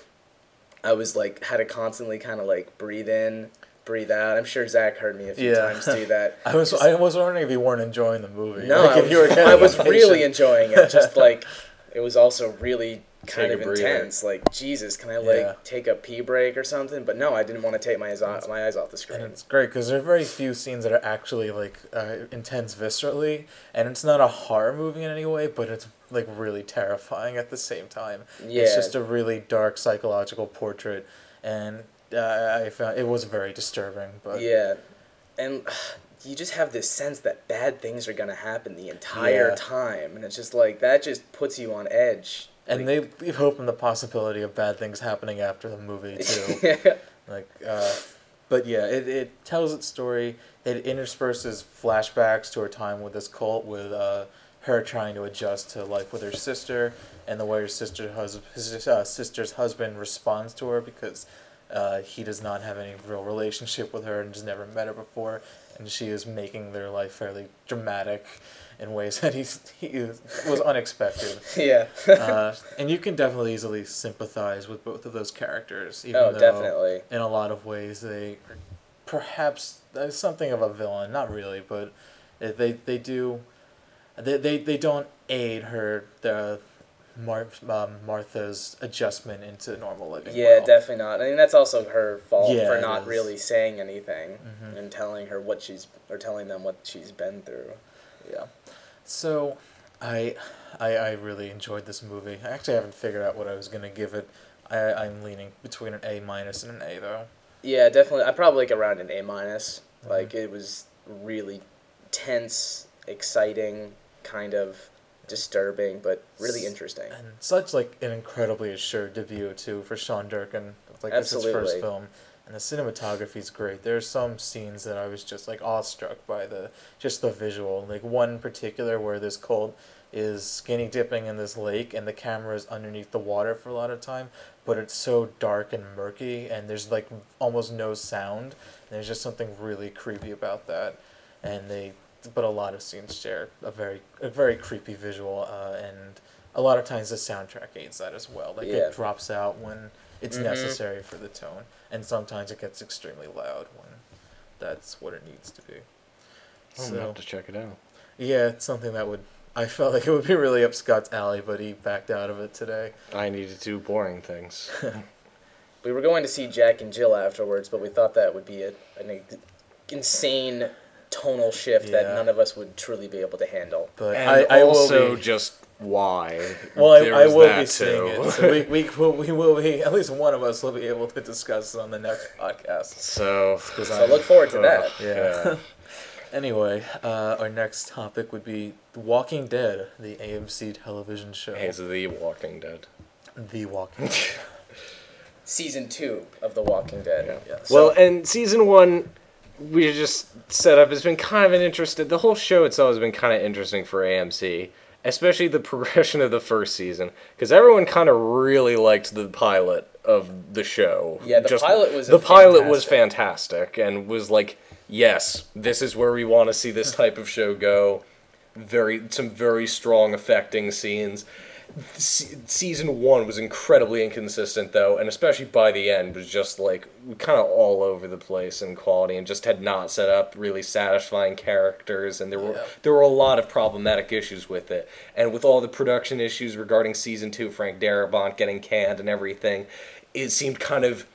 I was like, had to constantly kind of like breathe in, breathe out. I'm sure Zach heard me a few Yeah. times do that. I was Just- I was wondering if you weren't enjoying the movie. No, Like, I if you were was, getting I was impatient. really enjoying it. Just like, it was also really kind Take of a breather. intense. Like, Jesus, can I like Yeah. take a pee break or something? But no, I didn't want to take my eyes off my eyes off the And screen. it's great because there are very few scenes that are actually like uh, intense viscerally, and it's not a horror movie in any way, but it's like really terrifying at the same time. Yeah. It's just a really dark psychological portrait, and uh, I found it was very disturbing. But Yeah, and you just have this sense that bad things are gonna happen the entire Yeah. time, and it's just like that just puts you on edge. and they leave hope in the possibility of bad things happening after the movie too. Yeah. Like, uh, but yeah, it, it tells its story. It intersperses flashbacks to her time with this cult, with uh, her trying to adjust to life with her sister, and the way her sister hus- his uh, sister's husband responds to her because uh, he does not have any real relationship with her and has never met her before, and she is making their life fairly dramatic in ways that he's, he is, was unexpected. Yeah. uh, and you can definitely easily sympathize with both of those characters, even Oh, though definitely. in a lot of ways they are perhaps uh, something of a villain. Not really, but it- they they do they they, they don't aid her the Mar- um, Martha's adjustment into normal living. Yeah, well. definitely not. I mean, that's also her fault Yeah, for it not is. really saying anything Mhm. and telling her what she's or telling them what she's been through. Yeah. So, I, I I really enjoyed this movie. I actually haven't figured out what I was gonna give it. I I'm leaning between an A minus and an A though. Yeah, definitely. I probably like around an A minus. Mhm. Like it was really tense, exciting, kind of disturbing, but really interesting. And such like an incredibly assured debut too for Sean Durkin. Like this is his Absolutely. first film, and the cinematography is great. There are some scenes that I was just like awestruck by the just the visual. Like one in particular where this Colt is skinny dipping in this lake, and the camera is underneath the water for a lot of time, but it's so dark and murky, and there's like almost no sound. And there's just something really creepy about that, and they, but a lot of scenes share a very a very creepy visual, uh, and a lot of times the soundtrack aids that as well. Like Yeah. it drops out when it's Mhm. necessary for the tone, and sometimes it gets extremely loud when that's what it needs to be. I'm gonna have to check it out. Yeah, it's something that would, I felt like it would be really up Scott's alley, but he backed out of it today. I need to do boring things. We were going to see Jack and Jill afterwards, but we thought that would be a, an ex- insane tonal shift that Yeah. none of us would truly be able to handle. But And I, I also will be, just why. well, I, I There's will that be seeing too. it. So we, we, will, we will be, at least one of us will be able to discuss it on the next podcast. So, Because So look forward to uh, that. Yeah. Anyway, uh, our next topic would be The Walking Dead, the A M C television show. Hey, it's The Walking Dead. The Walking Dead. Season two of The Walking Dead. Yeah. Well, and season one, we just set up has been kind of an interesting. The whole show itself has been kind of interesting for A M C, especially the progression of the first season, because everyone kind of really liked the pilot of the show. Yeah, the pilot was the a pilot was fantastic. fantastic and was like, yes, this is where we want to see this type of show go. Very some very strong, affecting scenes. Se- season one was incredibly inconsistent though, and especially by the end was just like kind of all over the place in quality, and just had not set up really satisfying characters, and there were Yeah. there were a lot of problematic issues with it, and with all the production issues regarding season two, Frank Darabont getting canned and everything, it seemed kind of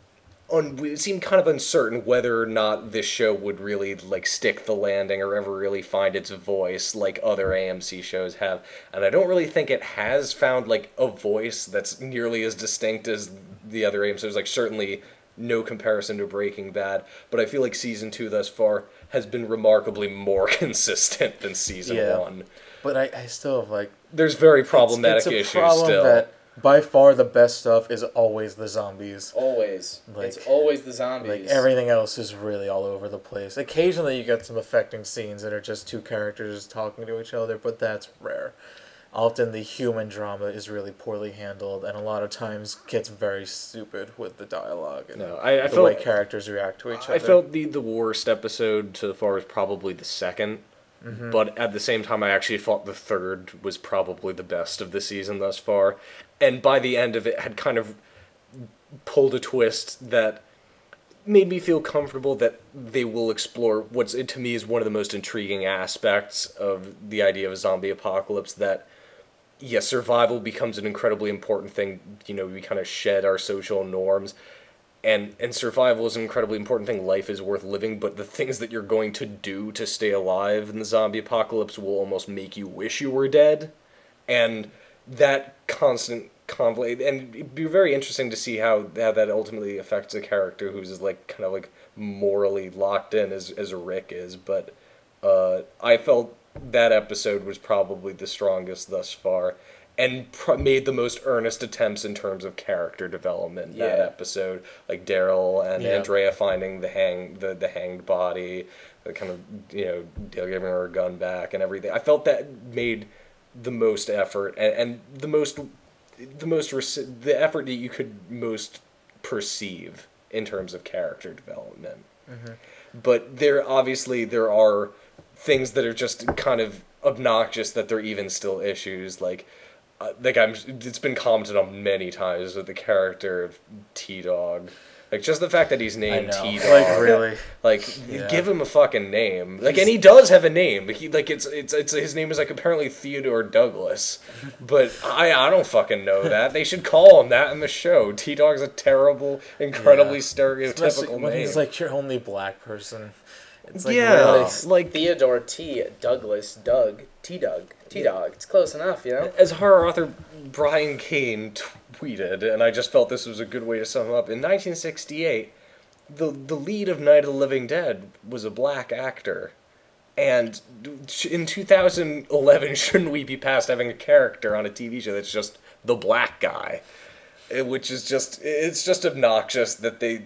Un- it seemed kind of uncertain whether or not this show would really like stick the landing or ever really find its voice like other A M C shows have, and I don't really think it has found like a voice that's nearly as distinct as the other A M C shows. Like certainly no comparison to Breaking Bad, but I feel like season two thus far has been remarkably more consistent than season Yeah. one. But I, I still have like There's very problematic it's, it's a issues problem still. that by far the best stuff is always the zombies. Always. Like- it's always the zombies. Like everything else is really all over the place. Occasionally you get some affecting scenes that are just two characters talking to each other, but that's rare. Often the human drama is really poorly handled, and a lot of times gets very stupid with the dialogue and No, I, I the felt way characters react to each other. I felt the, the worst episode so far was probably the second. Mm-hmm. But at the same time, I actually thought the third was probably the best of the season thus far. And by the end of it, had kind of pulled a twist that made me feel comfortable that they will explore what's, to me, is one of the most intriguing aspects of the idea of a zombie apocalypse, that yes, survival becomes an incredibly important thing. You know, we kind of shed our social norms. And and survival is an incredibly important thing. Life is worth living, but the things that you're going to do to stay alive in the zombie apocalypse will almost make you wish you were dead. And that constant conflict, and it'd be very interesting to see how, how that ultimately affects a character who's like kind of like morally locked in as as Rick is. But uh, I felt that episode was probably the strongest thus far, and pr- made the most earnest attempts in terms of character development. That Yeah. episode, like Daryl and Yeah. Andrea finding the hang the, the hanged body, the kind of, you know, Dale giving her a gun back and everything. I felt that made the most effort, and, and the most the most rec- the effort that you could most perceive in terms of character development. Mm-hmm. But there obviously there are things that are just kind of obnoxious that they're even still issues, like uh, like I'm it's been commented on many times with the character of T-Dog. Like, just the fact that he's I named know. T-Dog. Like really. Like, Yeah. give him a fucking name. Like, and he does have a name. He like it's it's it's his name is like apparently Theodore Douglas, but I I don't fucking know that. They should call him that in the show. T-Dog's a terrible, incredibly Yeah. stereotypical Especially when name. he's like your only black person. It's like yeah, really. It's like Theodore T. Douglas Doug T. Doug T. Dog. It's close enough, you know. as horror author Brian Kane tweeted, and I just felt this was a good way to sum him up. In nineteen sixty-eight, the the lead of Night of the Living Dead was a black actor, and in two thousand eleven, shouldn't we be past having a character on a T V show that's just the black guy? Eh, Which is just it's just obnoxious that they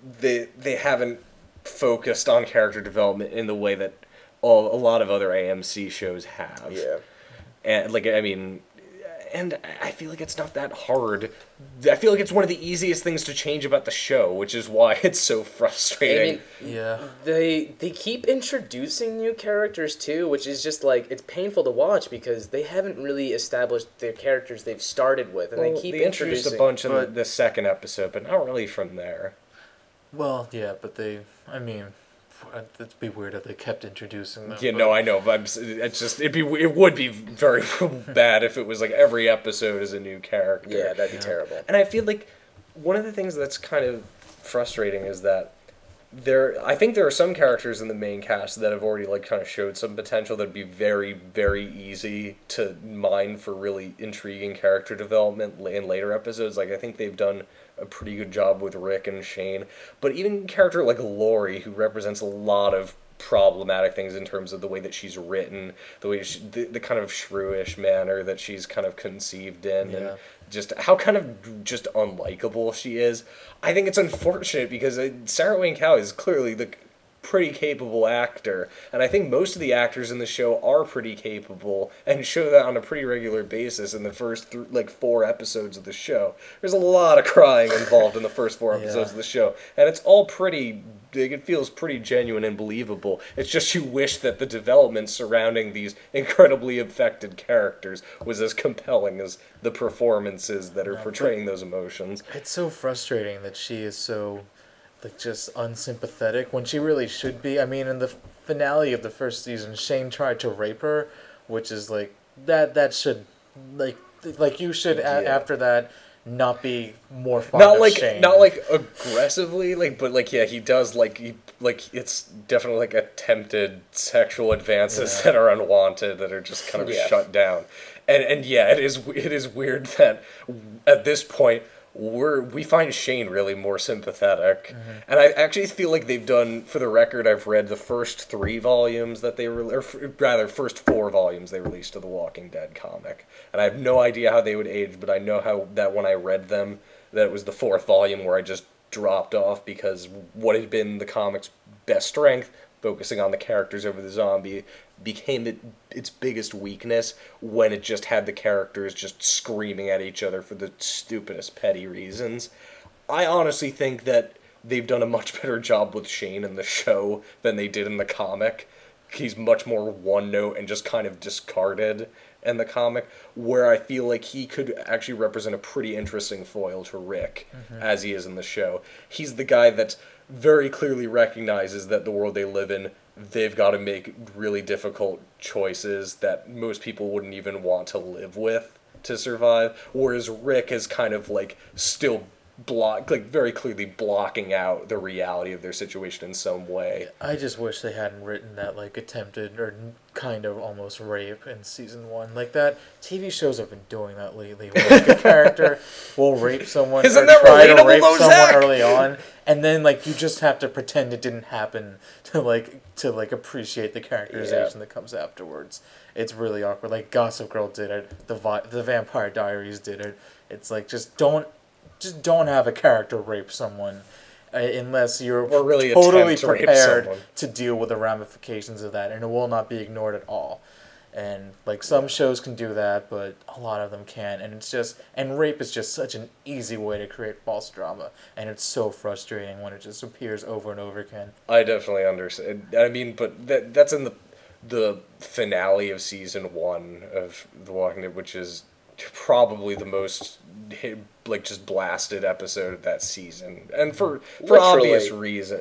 they they haven't focused on character development in the way that all a lot of other A M C shows have. Yeah. And like I mean, and I feel like it's not that hard. I feel like it's one of the easiest things to change about the show, which is why it's so frustrating. I mean, Yeah. They they keep introducing new characters too, which is just like it's painful to watch because they haven't really established their characters they've started with, and Well, they keep they introduced introducing a bunch in the, but- the second episode, but not really from there. Well, yeah, but they. I mean, it'd be weird if they kept introducing them. Yeah, but- no, I know, but I'm, s- it's just it'd be it would be very bad if it was like every episode is a new character. Yeah, that'd be Yeah. terrible. And I feel like one of the things that's kind of frustrating is that there I think there are some characters in the main cast that have already like kind of showed some potential that'd be very very easy to mine for really intriguing character development la- in later episodes. Like I think they've done a pretty good job with Rick and Shane, but even a character like Lori, who represents a lot of problematic things in terms of the way that she's written, the way she, the, the kind of shrewish manner that she's kind of conceived in, Yeah. and just how kind of just unlikable she is. I think it's unfortunate because uh, Sarah Wayne Cow is clearly the pretty capable actor, and I think most of the actors in the show are pretty capable and show that on a pretty regular basis in the first th- like four episodes of the show. There's a lot of crying involved in the first four episodes Yeah. of the show, and it's all pretty like, it feels pretty genuine and believable. It's just you wish that the development surrounding these incredibly affected characters was as compelling as the performances that are Yeah, but- portraying those emotions. It's so frustrating that she is so, like, just unsympathetic when she really should be. I mean, in the finale of the first season, Shane tried to rape her, which is like that. That should, like, like you should a- Yeah. after that not be more fond Not of like Shane. not like aggressively, like but like yeah, he does like he like it's definitely like attempted sexual advances Yeah. that are unwanted that are just kind of Yeah. shut down. And and yeah, it is it is weird that at this point we're we find Shane really more sympathetic. Mm-hmm. And I actually feel like they've done, for the record, I've read the first three volumes that they re- or f- rather first four volumes they released of the Walking Dead comic. And I have no idea how they would age, but I know how that when I read them that it was the fourth volume where I just dropped off because what had been the comic's best strength, focusing on the characters over the zombie, became it, its biggest weakness when it just had the characters just screaming at each other for the stupidest petty reasons. I honestly think that they've done a much better job with Shane in the show than they did in the comic. He's much more one note and just kind of discarded in the comic, where I feel like he could actually represent a pretty interesting foil to Rick, as he is in the show. He's the guy that very clearly recognizes that the world they live in, they've got to make really difficult choices that most people wouldn't even want to live with to survive, whereas Rick is kind of like still block like very clearly blocking out the reality of their situation in some way. I just wish they hadn't written that, like, attempted or kind of almost rape in season one. Like, that T V shows have been doing that lately. Where, like, a character will rape someone Isn't or that try to relatable, rape though, someone Zach? early on, and then, like, you just have to pretend it didn't happen to, like, to, like, appreciate the characterization that comes afterwards. It's really awkward. Like, Gossip Girl did it. The Vi- the Vampire Diaries did it. It's like, just don't, just don't have a character rape someone. Uh, unless you're Or really totally attempt to rape prepared someone. to deal with the ramifications of that, and it will not be ignored at all. And like some shows can do that, but a lot of them can't. And it's just and rape is just such an easy way to create false drama, and it's so frustrating when it just appears over and over again. I definitely understand. I mean, but that that's in the the finale of season one of The Walking Dead, which is probably the most hit, like just blasted episode of that season, and for for Literally. obvious reason.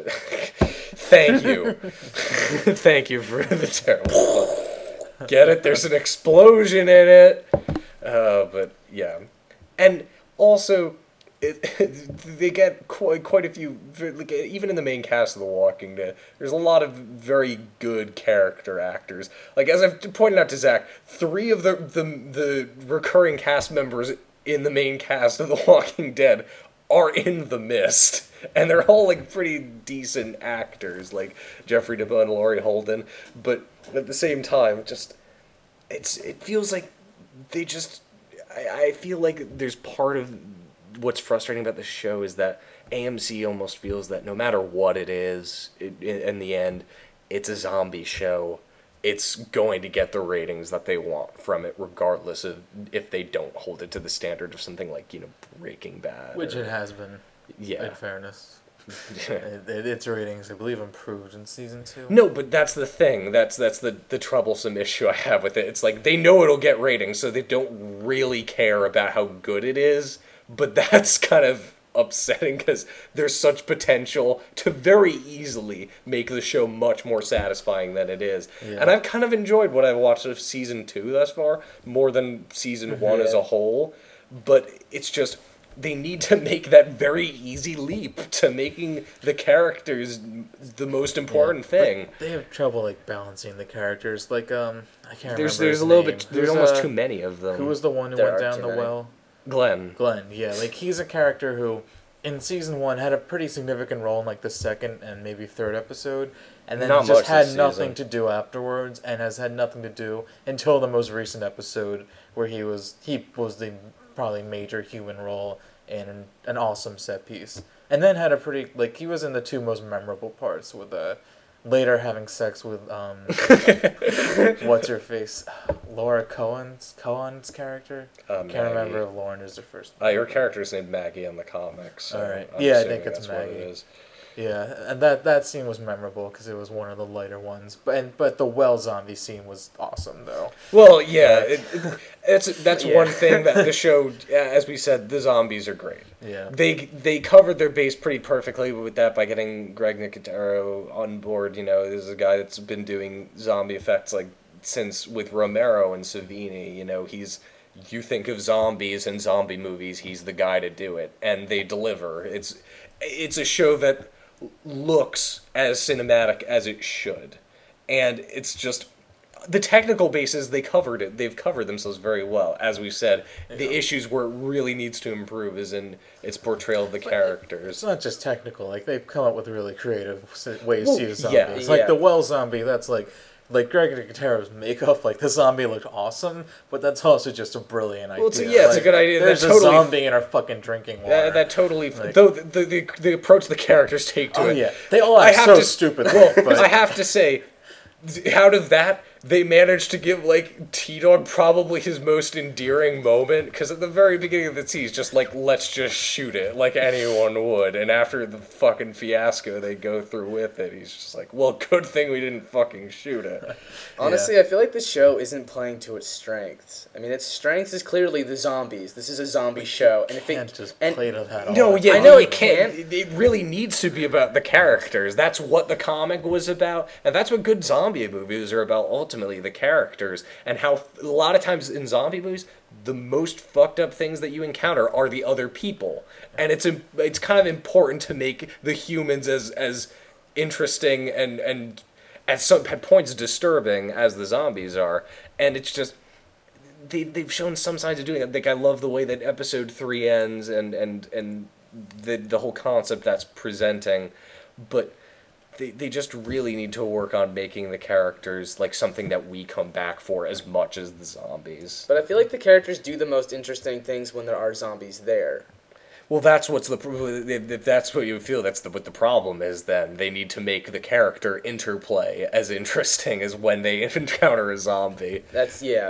Thank you, thank you for the terrible. Get it? There's an explosion in it. Uh, but yeah, and also. It, they get quite quite a few, like, even in the main cast of The Walking Dead, there's a lot of very good character actors. Like, as I've pointed out to Zach, three of the, the, the recurring cast members in the main cast of The Walking Dead are in The Mist. And they're all, like, pretty decent actors, like Jeffrey DeBoer and Laurie Holden. But at the same time, just, it's it feels like they just, I, I feel like there's part of what's frustrating about the show is that A M C almost feels that no matter what it is, it, in, in the end, it's a zombie show. It's going to get the ratings that they want from it, regardless of if they don't hold it to the standard of something like, you know, Breaking Bad. Which or, it has been, yeah. in fairness. it, it, its ratings, I believe, improved in season two. No, but that's the thing. That's that's the, the troublesome issue I have with it. It's like they know it'll get ratings, so they don't really care about how good it is. But that's kind of upsetting because there's such potential to very easily make the show much more satisfying than it is. Yeah. And I've kind of enjoyed what I've watched of season two thus far, more than season one Yeah. as a whole. But it's just, they need to make that very easy leap to making the characters the most important Yeah, thing. but they have trouble like balancing the characters. Like um, I can't There's remember. there's his a little name. bit, there's Who's, almost uh, too many of them. Who was the one who There went are down too the many. well? Glenn. Glenn, yeah, like he's a character who, in season one, had a pretty significant role in like the second and maybe third episode, and then Not just much had this nothing season. to do afterwards, and has had nothing to do until the most recent episode where he was he was the probably major human role in an, an awesome set piece, and then had a pretty like he was in the two most memorable parts with uh later having sex with um what's her face Laura Cohen's Cohen's character. Uh, Can't remember Maggie. if Lauren is her first. Uh, your character's named Maggie in the comics. So Alright. I'm Yeah, I assuming think it's that's what it Maggie. is. Yeah, and that that scene was memorable because it was one of the lighter ones. But and, but the well zombie scene was awesome though. Well, yeah, it, it, it's that's Yeah. one thing that the show, as we said, the zombies are great. Yeah. They they covered their base pretty perfectly with that by getting Greg Nicotero on board. You know, this is a guy that's been doing zombie effects like since with Romero and Savini. You know, he's you think of zombies and zombie movies, he's the guy to do it, and they deliver. It's it's a show that looks as cinematic as it should, and it's just the technical bases they covered it. They've covered themselves very well. As we said, the issues where it really needs to improve is in its portrayal of the It's characters. not just technical. Like they've come up with really creative s- ways Well, to use yeah, zombies. yeah. Like the well zombie. That's like like Greg Nicotero's makeup. Like the zombie looked awesome, but that's also just a brilliant idea. Well, it's a- yeah, it's a Like, good idea. There's That a totally- zombie in our fucking drinking water. That, that totally, Like- though the, the the approach the characters take to oh it. yeah, they all I act have so to- stupid. Well, but I have to say, th- out of that, they managed to give like T Dog probably his most endearing moment because at the very beginning of the scene, he's just like, "Let's just shoot it," like anyone would. And after the fucking fiasco they go through with it, he's just like, "Well, good thing we didn't fucking shoot it." Honestly, I feel like the show isn't playing to its strengths. I mean, its strength is clearly the zombies. This is a zombie show, and if can't it just and play to that. all No, the yeah, I time. know you it can't. can't. It it really needs to be about the characters. That's what the comic was about, and that's what good zombie movies are about. Ultimately, the characters, and how a lot of times in zombie movies, the most fucked up things that you encounter are the other people, and it's im- it's kind of important to make the humans as as interesting and and at some at points disturbing as the zombies are, and it's just. They, they've shown some signs of doing it. Like I love the way that episode three ends and and and the the whole concept that's presenting, but they they just really need to work on making the characters like something that we come back for as much as the zombies. But I feel like the characters do the most interesting things when there are zombies there. Well, that's what's the pro- if if that's what you feel. That's the, what the problem is. Then they need to make the character interplay as interesting as when they encounter a zombie. That's yeah.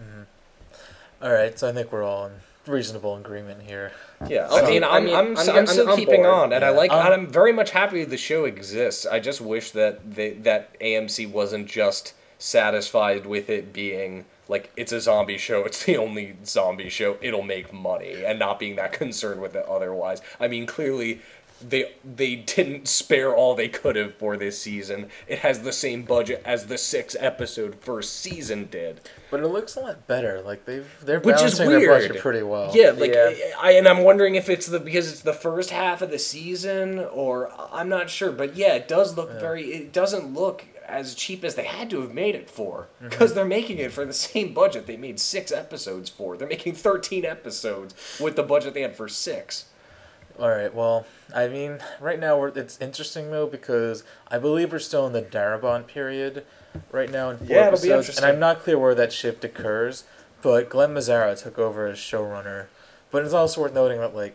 All right, so I think we're all in reasonable agreement here. Yeah, I'll I mean, keep- I'm, I mean, I'm, I'm I'm, get- I'm- still I'm keeping bored. on, and I Yeah. like, Um, and I'm very much happy the show exists. I just wish that they, that A M C wasn't just satisfied with it being like it's a zombie show. It's the only zombie show. It'll make money, and not being that concerned with it otherwise. I mean, clearly. They they didn't spare all they could have for this season. It has the same budget as the six episode first season did. But it looks a lot better. Like they've they're Which is balancing their budget weird. pretty well. Yeah, like Yeah. I and I'm wondering if it's the because it's the first half of the season or I'm not sure, but yeah, it does look very. It doesn't look as cheap as they had to have made it for because they're making it for the same budget they made six episodes for. They're making thirteen episodes with the budget they had for six. All right. Well, I mean, right now we're, it's interesting though because I believe we're still in the Darabont period right now in four Yeah, it'll be episodes, interesting. and I'm not clear where that shift occurs. But Glenn Mazzara took over as showrunner. But it's also worth noting that like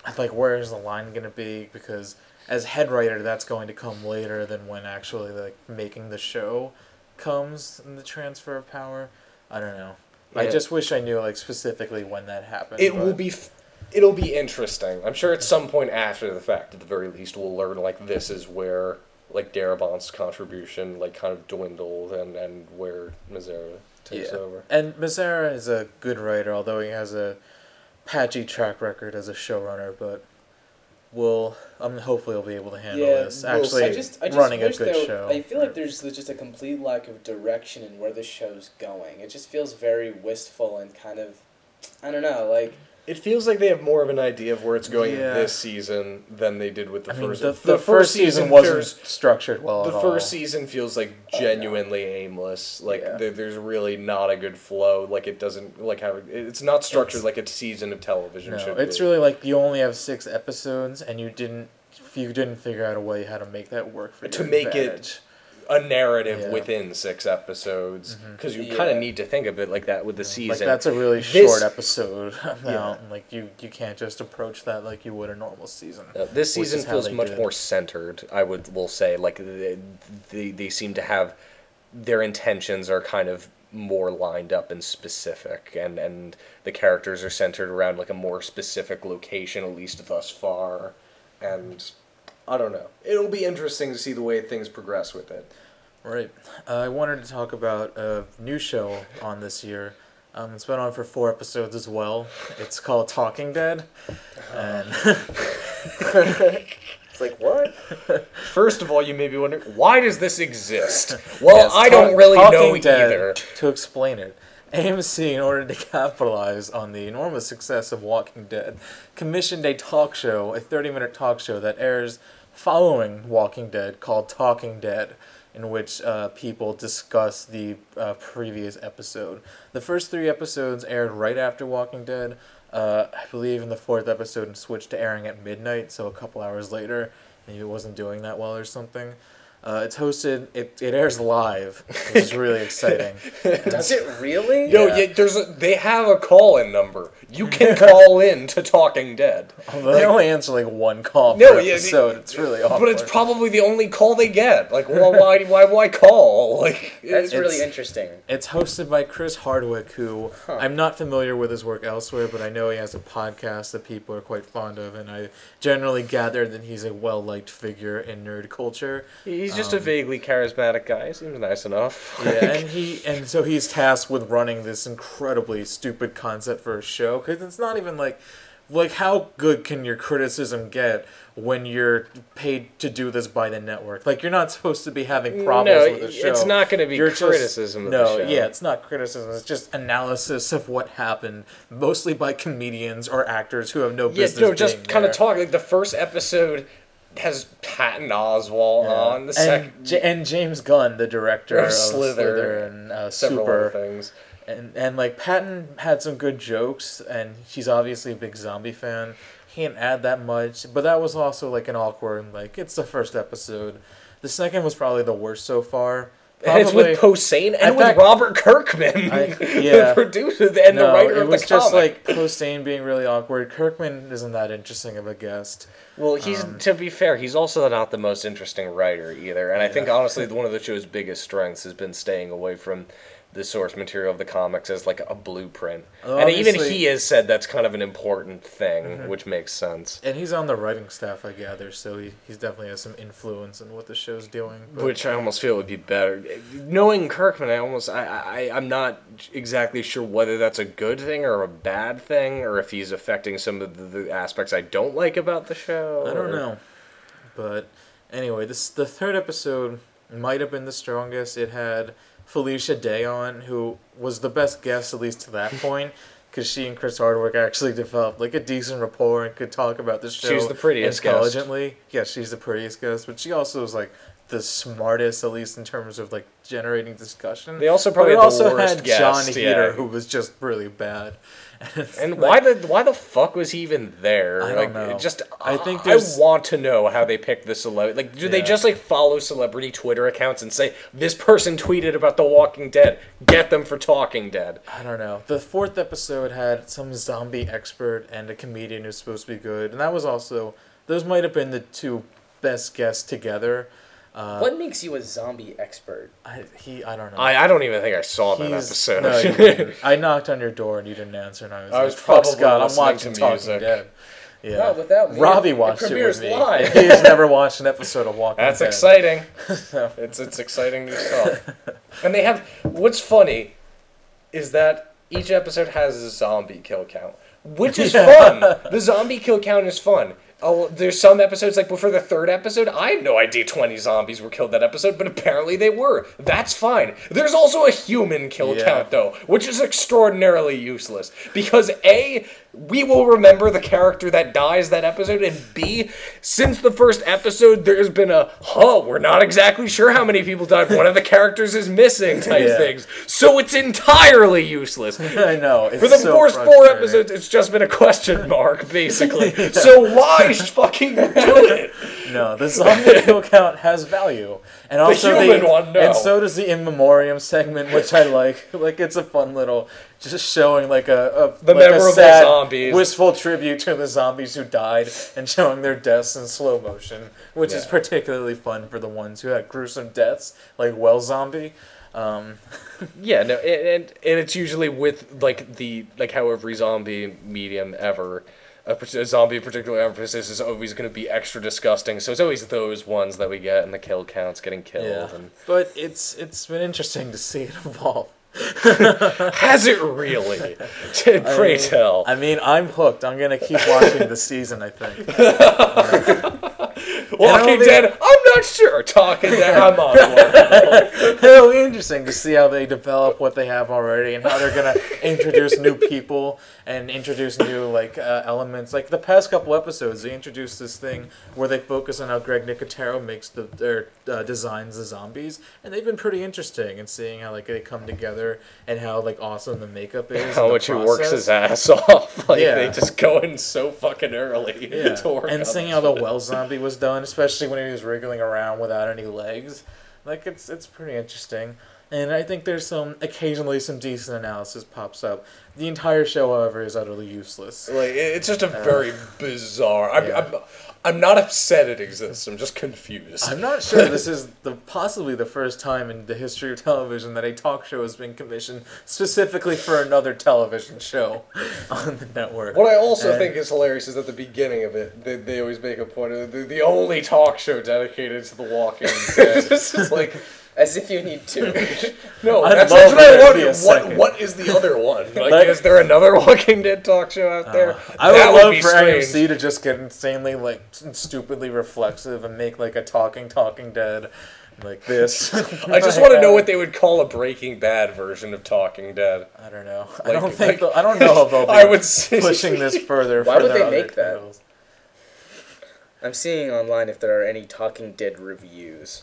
like, where is the line gonna be? Because as head writer, that's going to come later than when actually like making the show comes in the transfer of power. I don't know. I Yeah. just wish I knew like specifically when that happened. It but- will be, f- it'll be interesting. I'm sure at some point after the fact, at the very least, we'll learn like this is where like Darabont's contribution like kind of dwindled and and where Mazzara takes Yeah. over. And Mazzara is a good writer, although he has a patchy track record as a showrunner. But we'll, um, hopefully, he'll be able to handle this. we'll Actually, see. I just, I just running a wish good there, show. I feel like there's just a complete lack of direction in where the show's going. It just feels very wistful and kind of, I don't know, like. It feels like they have more of an idea of where it's going Yeah. this season than they did with the I mean, first. the, the, first season wasn't structured well The at all. first season feels like genuinely aimless. Like Yeah. there, there's really not a good flow. Like it doesn't like how it's not structured It's- like a season of television No, should it's be. really like you only have six episodes, and you didn't you didn't figure out a way how to make that work for To your make it advantage. a narrative Yeah. within six episodes Mhm. because you Yeah. kind of need to think of it like that with the season. Like that's a really This- short episode amount. Yeah. Like you, you can't just approach that like you would a normal season. Uh, this which season is how feels they much did. more centered. I would will say like they, they they seem to have their intentions are kind of more lined up and specific, and and the characters are centered around like a more specific location, at least thus far. And I don't know. It'll be interesting to see the way things progress with it. Right. Uh, I wanted to talk about a new show on this year. Um, it's been on for four episodes as well. It's called Talking Dead, and It's like what? First of all, you may be wondering why does this exist? Well, Yes, I Ta- don't really Talking know Dead, either. To explain it, A M C, in order to capitalize on the enormous success of Walking Dead, commissioned a talk show, a thirty-minute talk show that airs following Walking Dead called Talking Dead, in which uh, people discuss the uh, previous episode. The first three episodes aired right after Walking Dead. Uh, I believe in the fourth episode and switched to airing at midnight, so a couple hours later. Maybe it wasn't doing that well or something. Uh, it's hosted, it, it airs live, which is really exciting. Does it really? No, Yeah. yeah, there's a, they have a call-in number. You can call in to Talking Dead. Although they only answer like one call No, per yeah, episode, it's really awkward. But it's probably the only call they get. Like, well, why, why, why call? Like, That's it- really It's- interesting. It's hosted by Chris Hardwick, who Huh. I'm not familiar with his work elsewhere, but I know he has a podcast that people are quite fond of, and I generally gather that he's a well-liked figure in nerd culture. he's just a vaguely charismatic guy. He seems nice enough. Yeah, and he and so he's tasked with running this incredibly stupid concept for a show, because it's not even like like how good can your criticism get when you're paid to do this by the network? Like, you're not supposed to be having problems No, with the show. it's not gonna be You're just- criticism of the no, show. yeah, it's not criticism. It's just analysis of what happened, mostly by comedians or actors who have no Yeah, business. no, just being kind of there. talk. Like, the first episode has Patton Oswalt Yeah. on. The and, second, J- and James Gunn, the director Of of, Slither, Slither, and uh, several Super. other things. And and like Patton had some good jokes, and he's obviously a big zombie fan. He didn't add that much, but that was also like an awkward, like, it's the first episode. The second was probably the worst so far. And it's with Posehn and In with fact- Robert Kirkman, I- the yeah. producer and the no, writer it of was the just comic. like Posehn being really awkward. Kirkman isn't that interesting of a guest. Well, he's Um, to be fair, he's also not the most interesting writer either. And I think Yeah. honestly, one of the show's biggest strengths has been staying away from the source material of the comics as like a blueprint. Well, and even obviously- he has said that's kind of an important thing, Mhm. which makes sense. And he's on the writing staff, I gather, so he he's definitely has some influence in what the show's doing. But Which I almost feel would be better. Knowing Kirkman, I almost I, I I'm not exactly sure whether that's a good thing or a bad thing, or if he's affecting some of the, the aspects I don't like about the show. I don't or- know. But anyway, this the third episode might have been the strongest. It had Felicia Day on, who was the best guest, at least to that point, because she and Chris Hardwick actually developed like a decent rapport and could talk about the show She was the prettiest guest. intelligently. Yeah, she's the prettiest guest, but she also was like the smartest, at least in terms of like generating discussion. They also But probably it had the also worst had guest, John Heater, yeah. who was just really bad. And why the why the fuck was he even there? I don't like, know. Just I think I there's- want to know how they picked the celebrity. Like, do they Yeah. just like follow celebrity Twitter accounts and say this person tweeted about The Walking Dead? Get them for Talking Dead. I don't know. The fourth episode had some zombie expert and a comedian who's supposed to be good, and that was also those might have been the two best guests together. Uh, What makes you a zombie expert? I, he, I don't know. I, I don't even think I saw that He's- episode. No, you didn't. I knocked on your door and you didn't answer, and I was I like, was "Fuck probably Scott, I'm listening watching to Talking music." Dead." Yeah. Not without me. Robbie It watched it, premieres with me. live. He's never watched an episode of Walking That's Dead. exciting. So- It's it's exciting new stuff. And they have what's funny is that each episode has a zombie kill count, which is fun. The zombie kill count is fun. Oh, there's some episodes like before the third episode, I had no idea twenty zombies were killed that episode, but apparently they were. That's fine. There's also a human kill Yeah. count though, which is extraordinarily useless because A, we will remember the character that dies that episode, and B, since the first episode, there's been a, huh, we're not exactly sure how many people died. One of the characters is missing type Yeah. things. So it's entirely useless. I know. It's For the so first four frustrating. episodes, it's just been a question mark, basically. So why fucking do it? No, the zombie kill count has value, and also human the, one, no. and so does the in memoriam segment, which I like. Like it's a fun little, just showing like a, a The like memorable a sad, zombies. wistful tribute to the zombies who died, and showing their deaths in slow motion, which is Yeah. particularly fun for the ones who had gruesome deaths, like Well Zombie. Um, Yeah, no, and, and and it's usually with like the like how every zombie medium ever, a, par- a zombie of particular emphasis is always going to be extra disgusting. So it's always those ones that we get, and the kill counts getting killed. yeah, And but it's it's been interesting to see it evolve. has it really? Pray tell. I mean, I'm hooked. I'm gonna keep watching the season. I think. Walking think- Dead. I'm not sure. Talking Dead. I'm on board. It'll be interesting to see how they develop what they have already and how they're gonna introduce new people and introduce new like uh, elements. Like the past couple episodes, they introduced this thing where they focus on how Greg Nicotero makes the their uh, designs the zombies, and they've been pretty interesting in seeing how like they come together and how like awesome the makeup is. How and the much he works his process. ass off. Like Yeah. they just go in so fucking early Yeah, to work and on seeing this how the shit. well zombie was done, especially when he was wriggling around without any legs, like it's it's pretty interesting. And I think there's some occasionally some decent analysis pops up. The entire show, however, is utterly useless. Like it- it's just a very bizarre. I'm, yeah. I'm, I'm not upset it exists. I'm just confused. I'm not sure this is the possibly the first time in the history of television that a talk show has been commissioned specifically for another television show on the network. What I also And- think is hilarious is at the beginning of it, they, they always make a point of the, the only talk show dedicated to The Walking Dead. This is like, As if you need to. no, I'd that's, love that's what I there to be a wonder. What, second. what is the other one? Like, Like- is there another Walking Dead talk show out there? I would That love be for strange. A M C to just get insanely like s- stupidly reflexive and make like a talking Talking Dead like this. I just want to know what they would call a Breaking Bad version of Talking Dead. I don't know. I Like- don't think like- they'll- I don't know if they'll be I would say- pushing this further. Why for would their they other make that? titles. I'm seeing online if there are any Talking Dead reviews.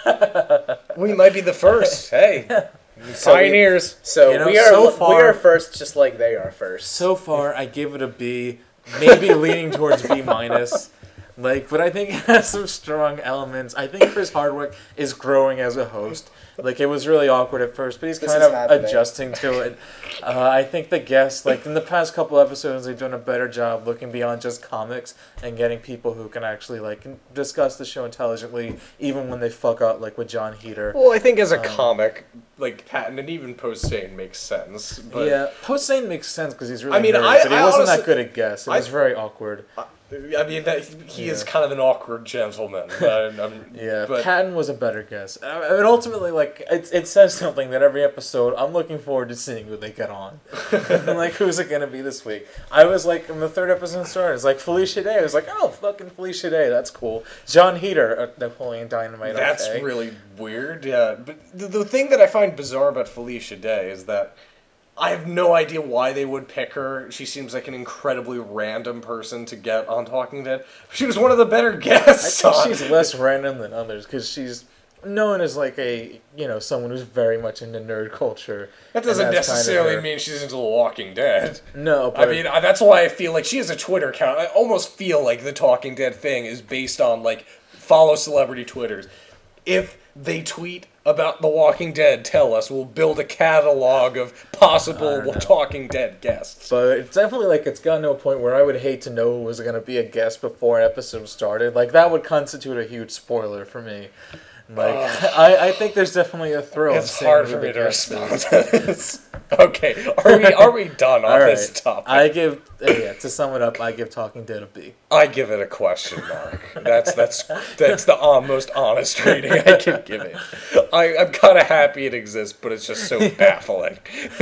We might be the first. Hey, So we- pioneers. So You know, we are so we far- are first, just like they are first. So far, I give it a B, maybe leaning towards B minus. Like, but I think it has some strong elements. I think Chris Hardwick is growing as a host. Like, it was really awkward at first, but he's This kind is of happening. adjusting to it. Uh, I think the guests, like, in the past couple episodes, they've done a better job looking beyond just comics and getting people who can actually, like, discuss the show intelligently, even when they fuck up, like with John Heater. Well, I think as a Um, comic, like Patton and even Posehn makes sense. But Yeah, Posehn makes sense because he's really I mean, nerdy, I- but he I wasn't that honestly- good at guests. It I- was very awkward. I mean, that he is Yeah. kind of an awkward gentleman. I, I'm, Yeah, but Patton was a better guess. I I mean, ultimately, like, it, it says something that every episode, I'm looking forward to seeing who they get on. Like, who's it going to be this week? I was like, when the third episode started, it's like Felicia Day. I was like, oh, fucking Felicia Day, that's cool. John Heater, uh, Napoleon Dynamite, that's okay. really weird. Yeah, but the, the thing that I find bizarre about Felicia Day is that I have no idea why they would pick her. She seems like an incredibly random person to get on Talking Dead. She was one of the better I guests. think on- she's less random than others because she's known as like a you know someone who's very much into nerd culture. That doesn't and that's kind of necessarily her- mean she's into The Walking Dead. No, I but mean, I- that's why I feel like she has a Twitter account. I almost feel like the Talking Dead thing is based on, like, follow celebrity Twitters. If they tweet about The Walking Dead, tell us. We'll build a catalog of possible know. Talking Dead guests. But it's definitely like it's gotten to a point where I would hate to know who was going to be a guest before an episode started. Like that would constitute a huge spoiler for me. Like I, I think there's definitely a thrill. in It's seeing hard who for the me to guest is. respond to this. Okay, are we are we done on All this right, topic? I give uh, yeah. To sum it up, I give Talking Dead a B. I give it a question mark. That's that's that's the uh, most honest rating I can give it. I, I'm kind of happy it exists, but it's just so baffling.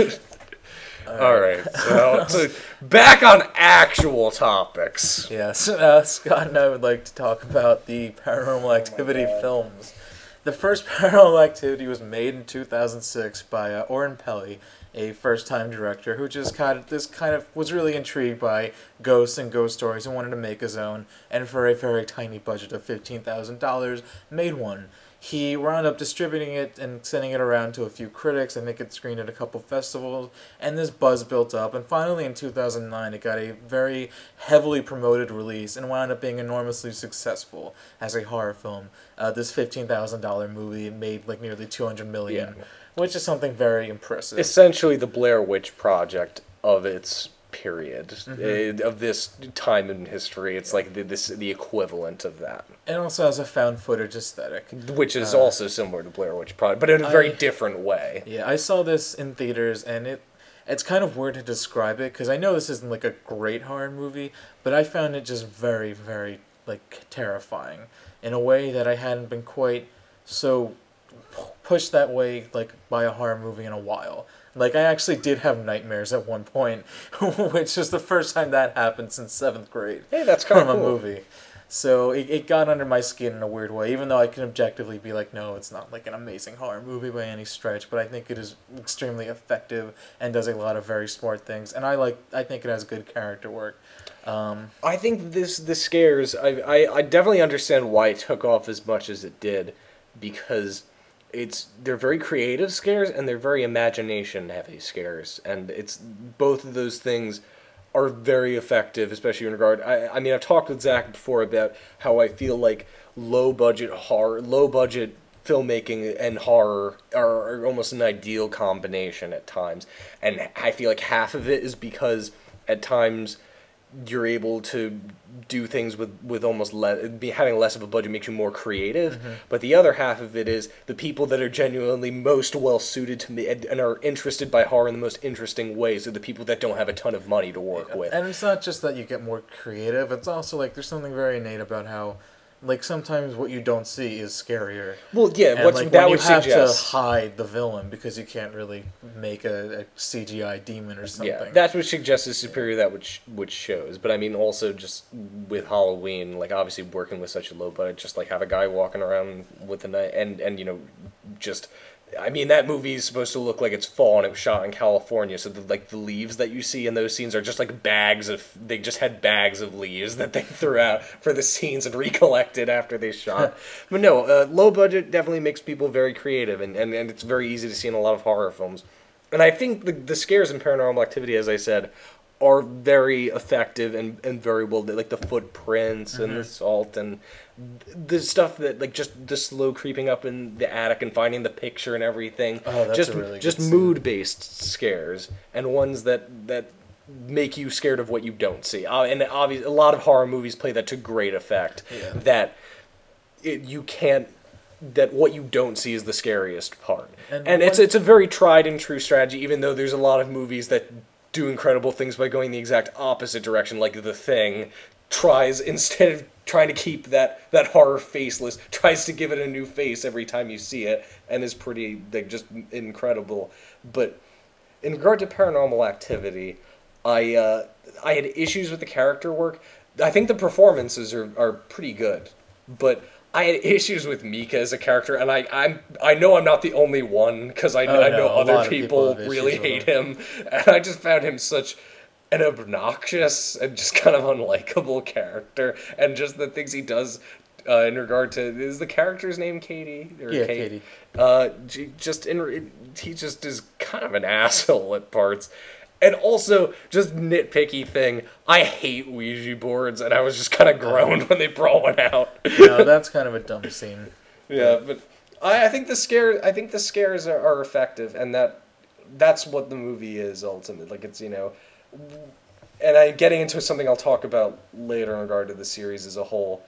All right, so, so back on actual topics. Yes, uh, Scott and I would like to talk about the Paranormal Activity God. films. The first Paranormal Activity was made in two thousand six by uh, Oren Peli, a first-time director who just kind of this kind of was really intrigued by ghosts and ghost stories and wanted to make his own. And for a very tiny budget of fifteen thousand dollars, made one. He wound up distributing it and sending it around to a few critics. I think it screened at a couple festivals, and this buzz built up. And finally, in two thousand nine, it got a very heavily promoted release and wound up being enormously successful as a horror film. Uh, this fifteen thousand dollars movie made like nearly two hundred million dollars, Yeah. which is something very impressive. Essentially, the Blair Witch Project of its period, Mm-hmm. uh, of this time in history. It's like the, this the equivalent of that, and also has a found footage aesthetic. which is Uh, also similar to Blair Witch Project, but in a very I- different way. Yeah, I saw this in theaters, and it it's kind of weird to describe it because I know this isn't like a great horror movie, but I found it just very, very like terrifying in a way that I hadn't been quite so p- pushed that way like by a horror movie in a while. Like I actually did have nightmares at one point, which is the first time that happened since seventh grade Hey, that's kind from of a cool. movie. So it, it got under my skin in a weird way, even though I can objectively be like, no, it's not like an amazing horror movie by any stretch, but I think it is extremely effective and does a lot of very smart things, and I like I think it has good character work. Um, I think this the scares. I, I I definitely understand why it took off as much as it did, because it's they're very creative scares and they're very imagination heavy scares, and it's both of those things are very effective, especially in regard. I I mean I've talked with Zach before about how I feel like low budget horror, low budget filmmaking and horror are, are almost an ideal combination at times, and I feel like half of it is because at times you're able to do things with, with almost less, be having less of a budget makes you more creative. Mm-hmm. But the other half of it is the people that are genuinely most well suited to me and, and are interested by horror in the most interesting ways are the people that don't have a ton of money to work with. and it's not just that you get more creative, it's also like there's something very innate about how like sometimes what you don't see is scarier. Well, yeah, And what's like that when would you have suggest. to hide the villain because you can't really make a, a C G I demon or something. Yeah, that's what suggests is superior that which which shows. But I mean, also just with Halloween, like obviously working with such a low budget, just like have a guy walking around with a knife, and and you know, just. I mean, that movie is supposed to look like it's fall, and it was shot in California. So the, like the leaves that you see in those scenes are just like bags of. They just had bags of leaves that they threw out for the scenes and recollected after they shot. But no, uh, low budget definitely makes people very creative, and, and, and it's very easy to see in a lot of horror films. And I think the the scares in Paranormal Activity, as I said, are very effective and, and very well, like the footprints and the salt and the stuff that like just the slow creeping up in the attic and finding the picture and everything. Oh, that's just a really just good scene. mood based scares and ones that that make you scared of what you don't see. Uh, and obviously, a lot of horror movies play that to great effect. Yeah. That it, you can't. That what you don't see is the scariest part, And and, it's one- it's a very tried and true strategy. Even though there's a lot of movies that do incredible things by going the exact opposite direction, like The Thing tries, instead of trying to keep that, that horror faceless, tries to give it a new face every time you see it, and is pretty, like, just incredible. But in regard to Paranormal Activity, I uh, I had issues with the character work. I think the performances are, are pretty good, but I had issues with Mika as a character, and I I'm I know I'm not the only one, because I, Oh, I no, know a other lot of people people, have really issues with hate him, and I just found him such an obnoxious and just kind of unlikable character, and just the things he does uh, in regard to is the character's name Katie or Yeah, Kate? Katie. Uh, j- just in he just is kind of an asshole at parts. And also, just nitpicky thing, I hate Ouija boards, and I was just kind of groaned when they brought one out. No, that's kind of a dumb scene. Yeah, but I, I think the scare I think the scares are, are effective, and that that's what the movie is ultimately. Like it's you know, and I getting into something I'll talk about later in regard to the series as a whole.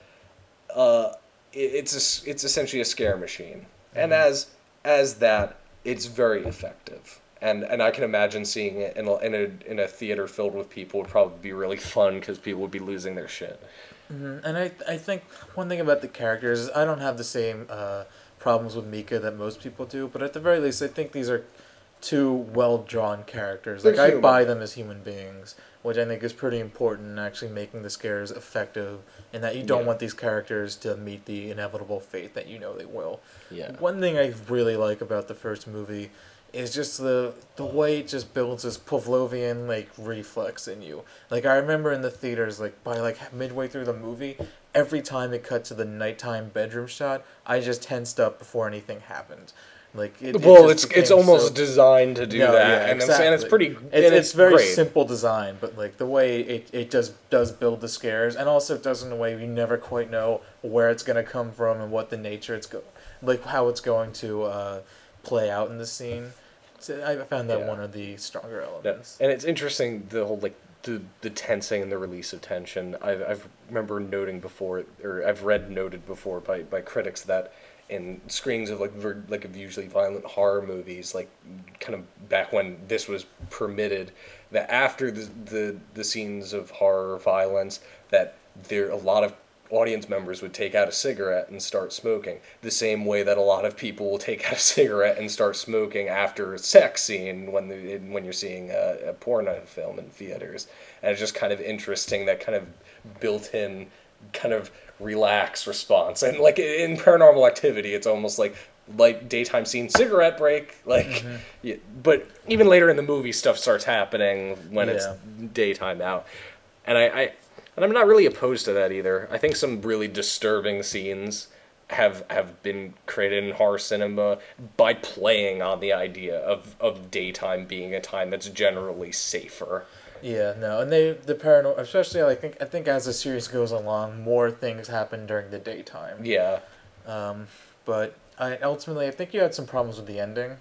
Uh, it, it's a, it's essentially a scare machine, mm-hmm. and as as that, it's very effective. And and I can imagine seeing it in a, in a in a theater filled with people would probably be really fun because people would be losing their shit. Mm-hmm. And I I think one thing about the characters is I don't have the same uh, problems with Mika that most people do, but at the very least I think these are two well drawn characters. Like They're I human. buy them as human beings, which I think is pretty important in actually making the scares effective, and that you don't Yeah. want these characters to meet the inevitable fate that you know they will. Yeah. One thing I really like about the first movie is just the the way it just builds this Pavlovian like reflex in you. Like I remember in the theaters, like by like midway through the movie, every time it cut to the nighttime bedroom shot, I just tensed up before anything happened. Like it, Well, it it's just it's became almost so- designed to do No, that, yeah, and, it's, exactly. and it's pretty. It's, and it's, it's very great. simple design, but like the way it, it does does build the scares, and also it does in a way you never quite know where it's gonna come from and what the nature it's go like how it's going to uh, play out in the scene. So I found that Yeah. one of the stronger Yeah. elements. And it's interesting the whole like the the tensing and the release of tension. I I remember noting before, or I've read noted before by, by critics that in screenings of like ver, like of usually violent horror movies, like kind of back when this was permitted, that after the the, the scenes of horror violence, that there a lot of audience members would take out a cigarette and start smoking, the same way that a lot of people will take out a cigarette and start smoking after a sex scene when the, when you're seeing a, a porno film in theaters. And it's just kind of interesting, that kind of built-in kind of relaxed response. And like in Paranormal Activity, it's almost like like daytime scene, cigarette break, like Mm-hmm. yeah, but even later in the movie stuff starts happening when Yeah. it's daytime out. And I, I And I'm not really opposed to that either. I think some really disturbing scenes have have been created in horror cinema by playing on the idea of, of daytime being a time that's generally safer. Yeah, no, and they the paranormal, especially I think I think as the series goes along, more things happen during the daytime. Yeah. Um, but I ultimately I think you had some problems with the ending.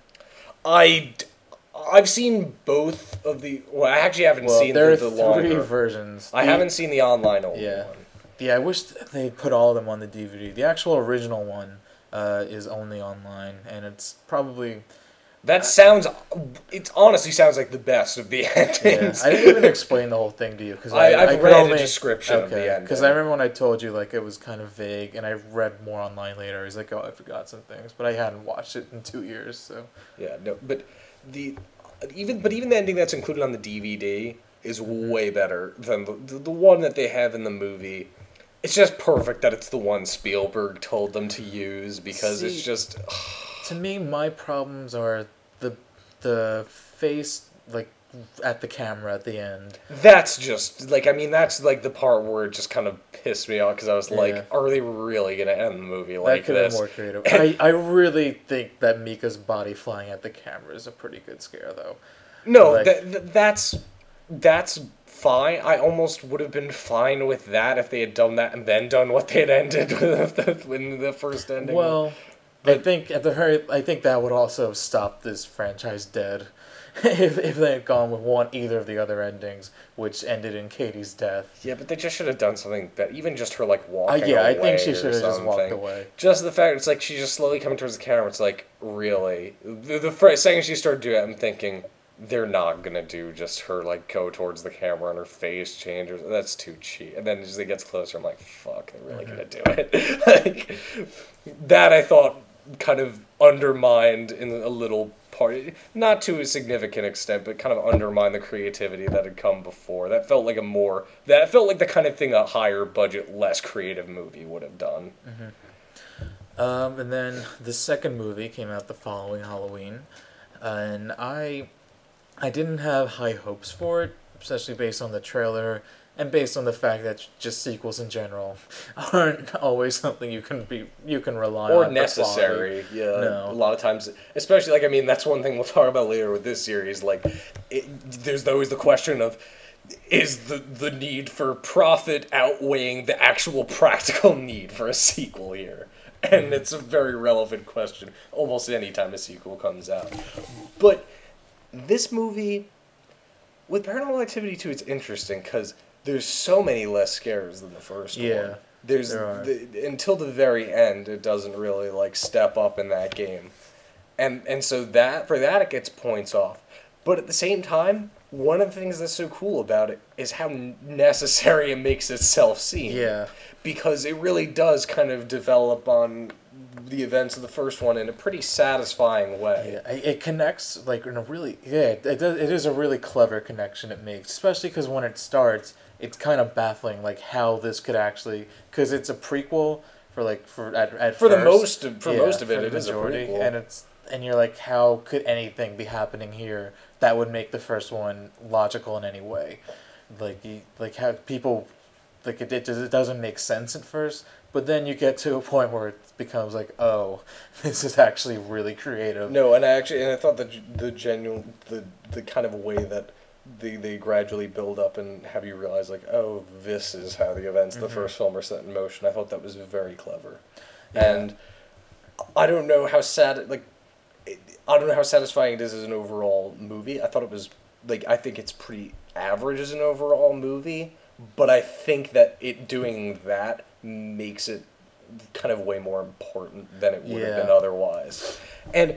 I I've seen both of the. Well, I actually haven't Well, seen there the, are the three longer. versions. I The- haven't seen the online only Yeah. one. Yeah, I wish th- they put all of them on the D V D. The actual original one uh, is only online, and it's probably That sounds. It honestly sounds like the best of the yeah. endings. I didn't even explain the whole thing to you because I- I, I've I could read a only, description of the ending. Because I remember when I told you like it was kind of vague, and I read more online later. I was like, oh, I forgot some things, but I hadn't watched it in two years, so Yeah, no, but the even but even the ending that's included on the D V D is way better than the, the the one that they have in the movie. It's just perfect that it's the one Spielberg told them to use because it's See, just to me, my problems are the the face like at the camera at the end. that's just like I mean that's like the part where it just kind of pissed me off because I was Yeah. like, are they really gonna end the movie That like could have this? been more creative. I, I really think that Mika's body flying at the camera is a pretty good scare, though. No, Like- that that that's that's fine. I almost would have been fine with that if they had done that and then done what they had ended with the, in the first ending. Well, I But- think at the very, I think that would also stop this franchise dead, if if they had gone with one either of the other endings, which ended in Katie's death. yeah, but they just should have done something better. Even just her like Uh, walking. yeah, I away think she or should have just walked something. away. Just the fact it's like she's just slowly coming towards the camera. It's like really the, the first second she started doing it, I'm thinking they're not gonna do just her like go towards the camera and her face changes. That's too cheap. And then as it gets closer, I'm like, fuck, they're really gonna do it. Like that, I thought kind of undermined in a little part, not to a significant extent, but kind of undermined the creativity that had come before. That felt like a more that felt like the kind of thing a higher budget, less creative movie would have done. Um, and then the second movie came out the following Halloween, and I, I didn't have high hopes for it, especially based on the trailer and based on the fact that just sequels in general aren't always something you can be you can rely or on for necessary. quality. Yeah, No. a lot of times, especially like I mean, that's one thing we'll talk about later with this series. Like, it, there's always the question of, is the the need for profit outweighing the actual practical need for a sequel here? And it's a very relevant question almost any time a sequel comes out. But this movie, with Paranormal Activity two, it's interesting because there's so many less scares than the first Yeah, one. There's there are. the, until the very end, it doesn't really like step up in that game, and and so that for that it gets points off. But at the same time, one of the things that's so cool about it is how necessary it makes itself seem. Yeah. Because it really does kind of develop on the events of the first one in a pretty satisfying way. Yeah, it it connects like in a really yeah. It does. It is a really clever connection it makes, especially because when it starts, it's kind of baffling like how this could actually because it's a prequel for like for at at For the first. most of- for Yeah, most of it, for the it is a majority, prequel. and it's and you're like, how could anything be happening here that would make the first one logical in any way? Like you, like how people like it it, does, it doesn't make sense at first, but then you get to a point where it becomes like, oh, this is actually really creative. No, and I actually, and I thought that the genuine, the the kind of way that they they gradually build up and have you realize like, oh, this is how the events of the Mhm. first film are set in motion. I thought that was very clever, Yeah. and I don't know how sad like, it, I don't know how satisfying it is as an overall movie. I thought it was like I think it's pretty average as an overall movie, but I think that it doing that makes it kind of way more important than it would have been Yeah. otherwise. And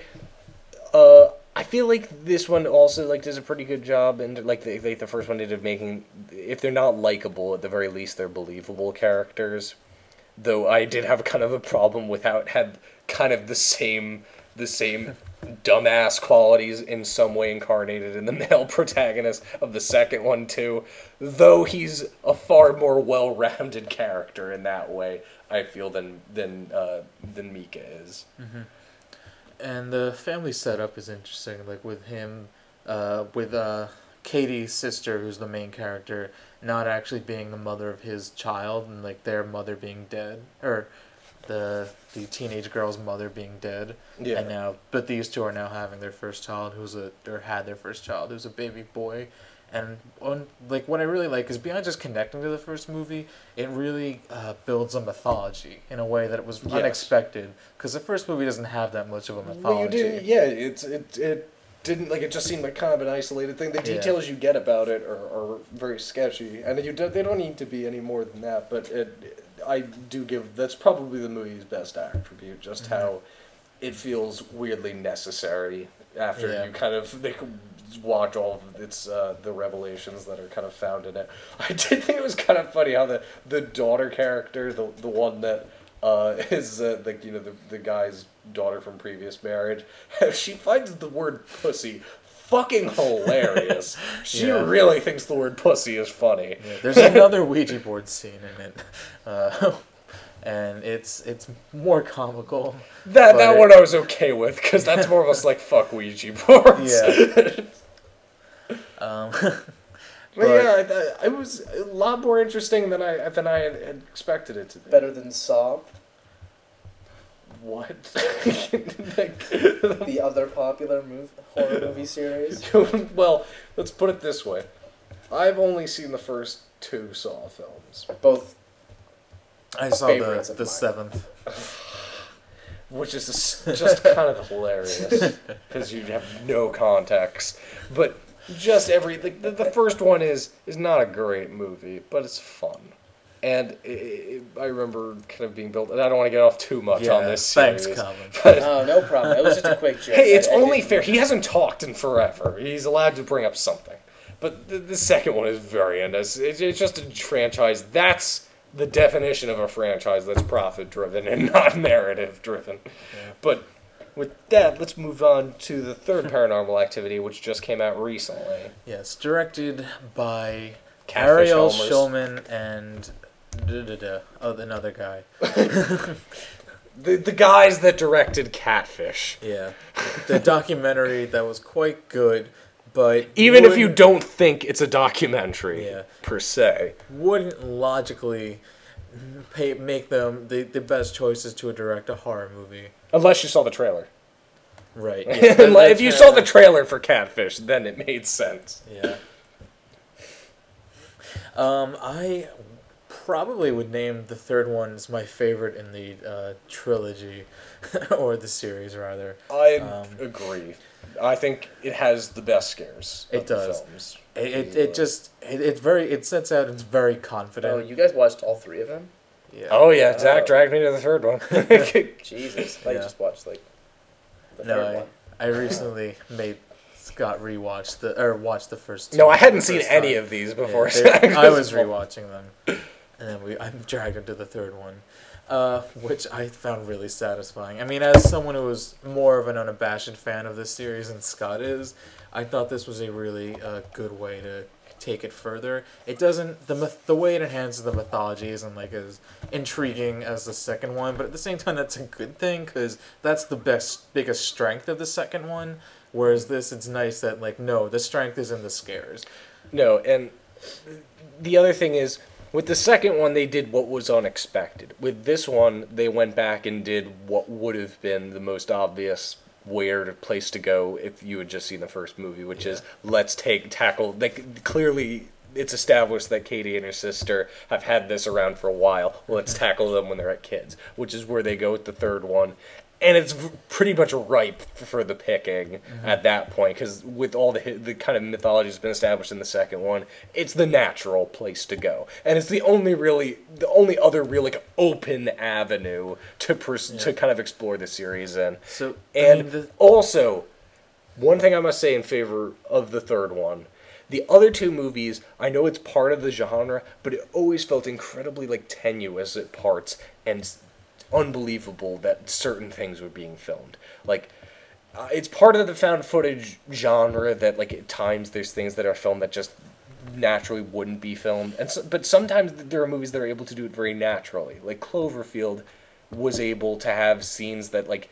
uh, I feel like this one also like does a pretty good job, and like the, like the first one did of making, if they're not likable, at the very least they're believable characters. Though I did have kind of a problem with how it had kind of the same the same dumbass qualities in some way incarnated in the male protagonist of the second one too. Though he's a far more well-rounded character in that way, I feel, than than uh, than Mika is. And the family setup is interesting, like with him, uh, with uh, Katie's sister, who's the main character, not actually being the mother of his child, and like their mother being dead, or the the teenage girl's mother being dead. Yeah. And now, but these two are now having their first child, who's a or had their first child, who's a baby boy. And on, like what I really like is beyond just connecting to the first movie, it really uh, builds a mythology in a way that it was Yes. unexpected. Because the first movie doesn't have that much of a mythology. Well, you did, yeah. It's it it didn't like it just seemed like kind of an isolated thing. The Yeah. details you get about it are, are very sketchy, and you do, they don't need to be any more than that. But it, I do give that's probably the movie's best attribute, just Mm-hmm. how it feels weirdly necessary after Yeah. you kind of they could watch all of its uh, the revelations that are kind of found in it. I did think it was kind of funny how the the daughter character, the the one that uh, is uh, like you know the the guy's daughter from previous marriage, she finds the word pussy fucking hilarious. She Yeah. really thinks the word pussy is funny. Yeah, there's another Ouija board scene in it, uh, and it's it's more comical. That but that it- one I was okay with because that's more of us like fuck Ouija boards. Yeah. Um, But, But- yeah, I, I was a lot more interesting than I than I had, had expected it to be. Better than Saw, What? Like- the other popular move, horror movie series. Well, let's put it this way: I've only seen the first two Saw films, Both I saw Favorites the of the mine. seventh. which is just just kind of hilarious because you have no context. But just every like the, the first one is is not a great movie, but it's fun. And it, it, I remember kind of being built. And I don't want to get off too much Yeah, on this series. thanks, Colin. But Oh, no problem. It was just a quick joke. hey, it's I- I only didn't- fair. He hasn't talked in forever. He's allowed to bring up something. But the, the second one is very end. It's, it's it's just a franchise. That's the definition of a franchise that's profit driven and not narrative driven. But with that, let's move on to the third Paranormal Activity, which just came out recently. Yes, directed by Catfish Ariel Helmers. Schulman and da, da, da, oh, another guy. The the guys that directed Catfish. Yeah, the documentary that was quite good, But Even if you wouldn't- don't think it's a documentary, Yeah. per se. wouldn't logically pay, make them the, the best choices to direct a horror movie. Unless you saw the trailer. Right. Yeah, that- Like, if that's you fair saw the enough. trailer for Catfish, then it made sense. Yeah. Um, I probably would name the third one as my favorite in the uh, trilogy, or the series rather. I Um, agree. I think it has the best scares. It of the does. films. It it, it just it, it's very it sets out. It's very confident. Oh, you guys watched all three of them? Yeah. Oh yeah, Zach Oh. dragged me to the third one. Jesus, I thought you Yeah. just watched like the No, third I, one. I recently made Scott rewatch the or watch the first two. no, I for hadn't the seen first any time. of these Yeah, before. they- Zach I was rewatching them, and then we I dragged him to the third one, uh, which I found really satisfying. I mean, as someone who was more of an unabashed fan of this series than Scott is, I thought this was a really uh, good way to take it further. It doesn't the myth, the way it enhances the mythology isn't like as intriguing as the second one, but at the same time that's a good thing because that's the best biggest strength of the second one. Whereas this, it's nice that like no, the strength is in the scares. No, and the other thing is, with the second one, they did what was unexpected. With this one, they went back and did what would have been the most obvious weird place to go if you had just seen the first movie, which is let's take tackle. Like clearly, it's established that Katie and her sister have had this around for a while. Let's tackle them when they're at kids, which is where they go with the third one. And it's v- pretty much ripe for the picking Mm-hmm. at that point, because with all the hi- the kind of mythology that's been established in the second one, it's the natural place to go, and it's the only really the only other real like open avenue to pers- to kind of explore the series in. So I And mean, the, also, one thing I must say in favor of the third one. The other two movies, I know it's part of the genre, but it always felt incredibly like tenuous at parts and unbelievable that certain things were being filmed. Like, uh, it's part of the found footage genre that, like, at times there's things that are filmed that just naturally wouldn't be filmed. And so, but sometimes there are movies that are able to do it very naturally. Like Cloverfield was able to have scenes that, like,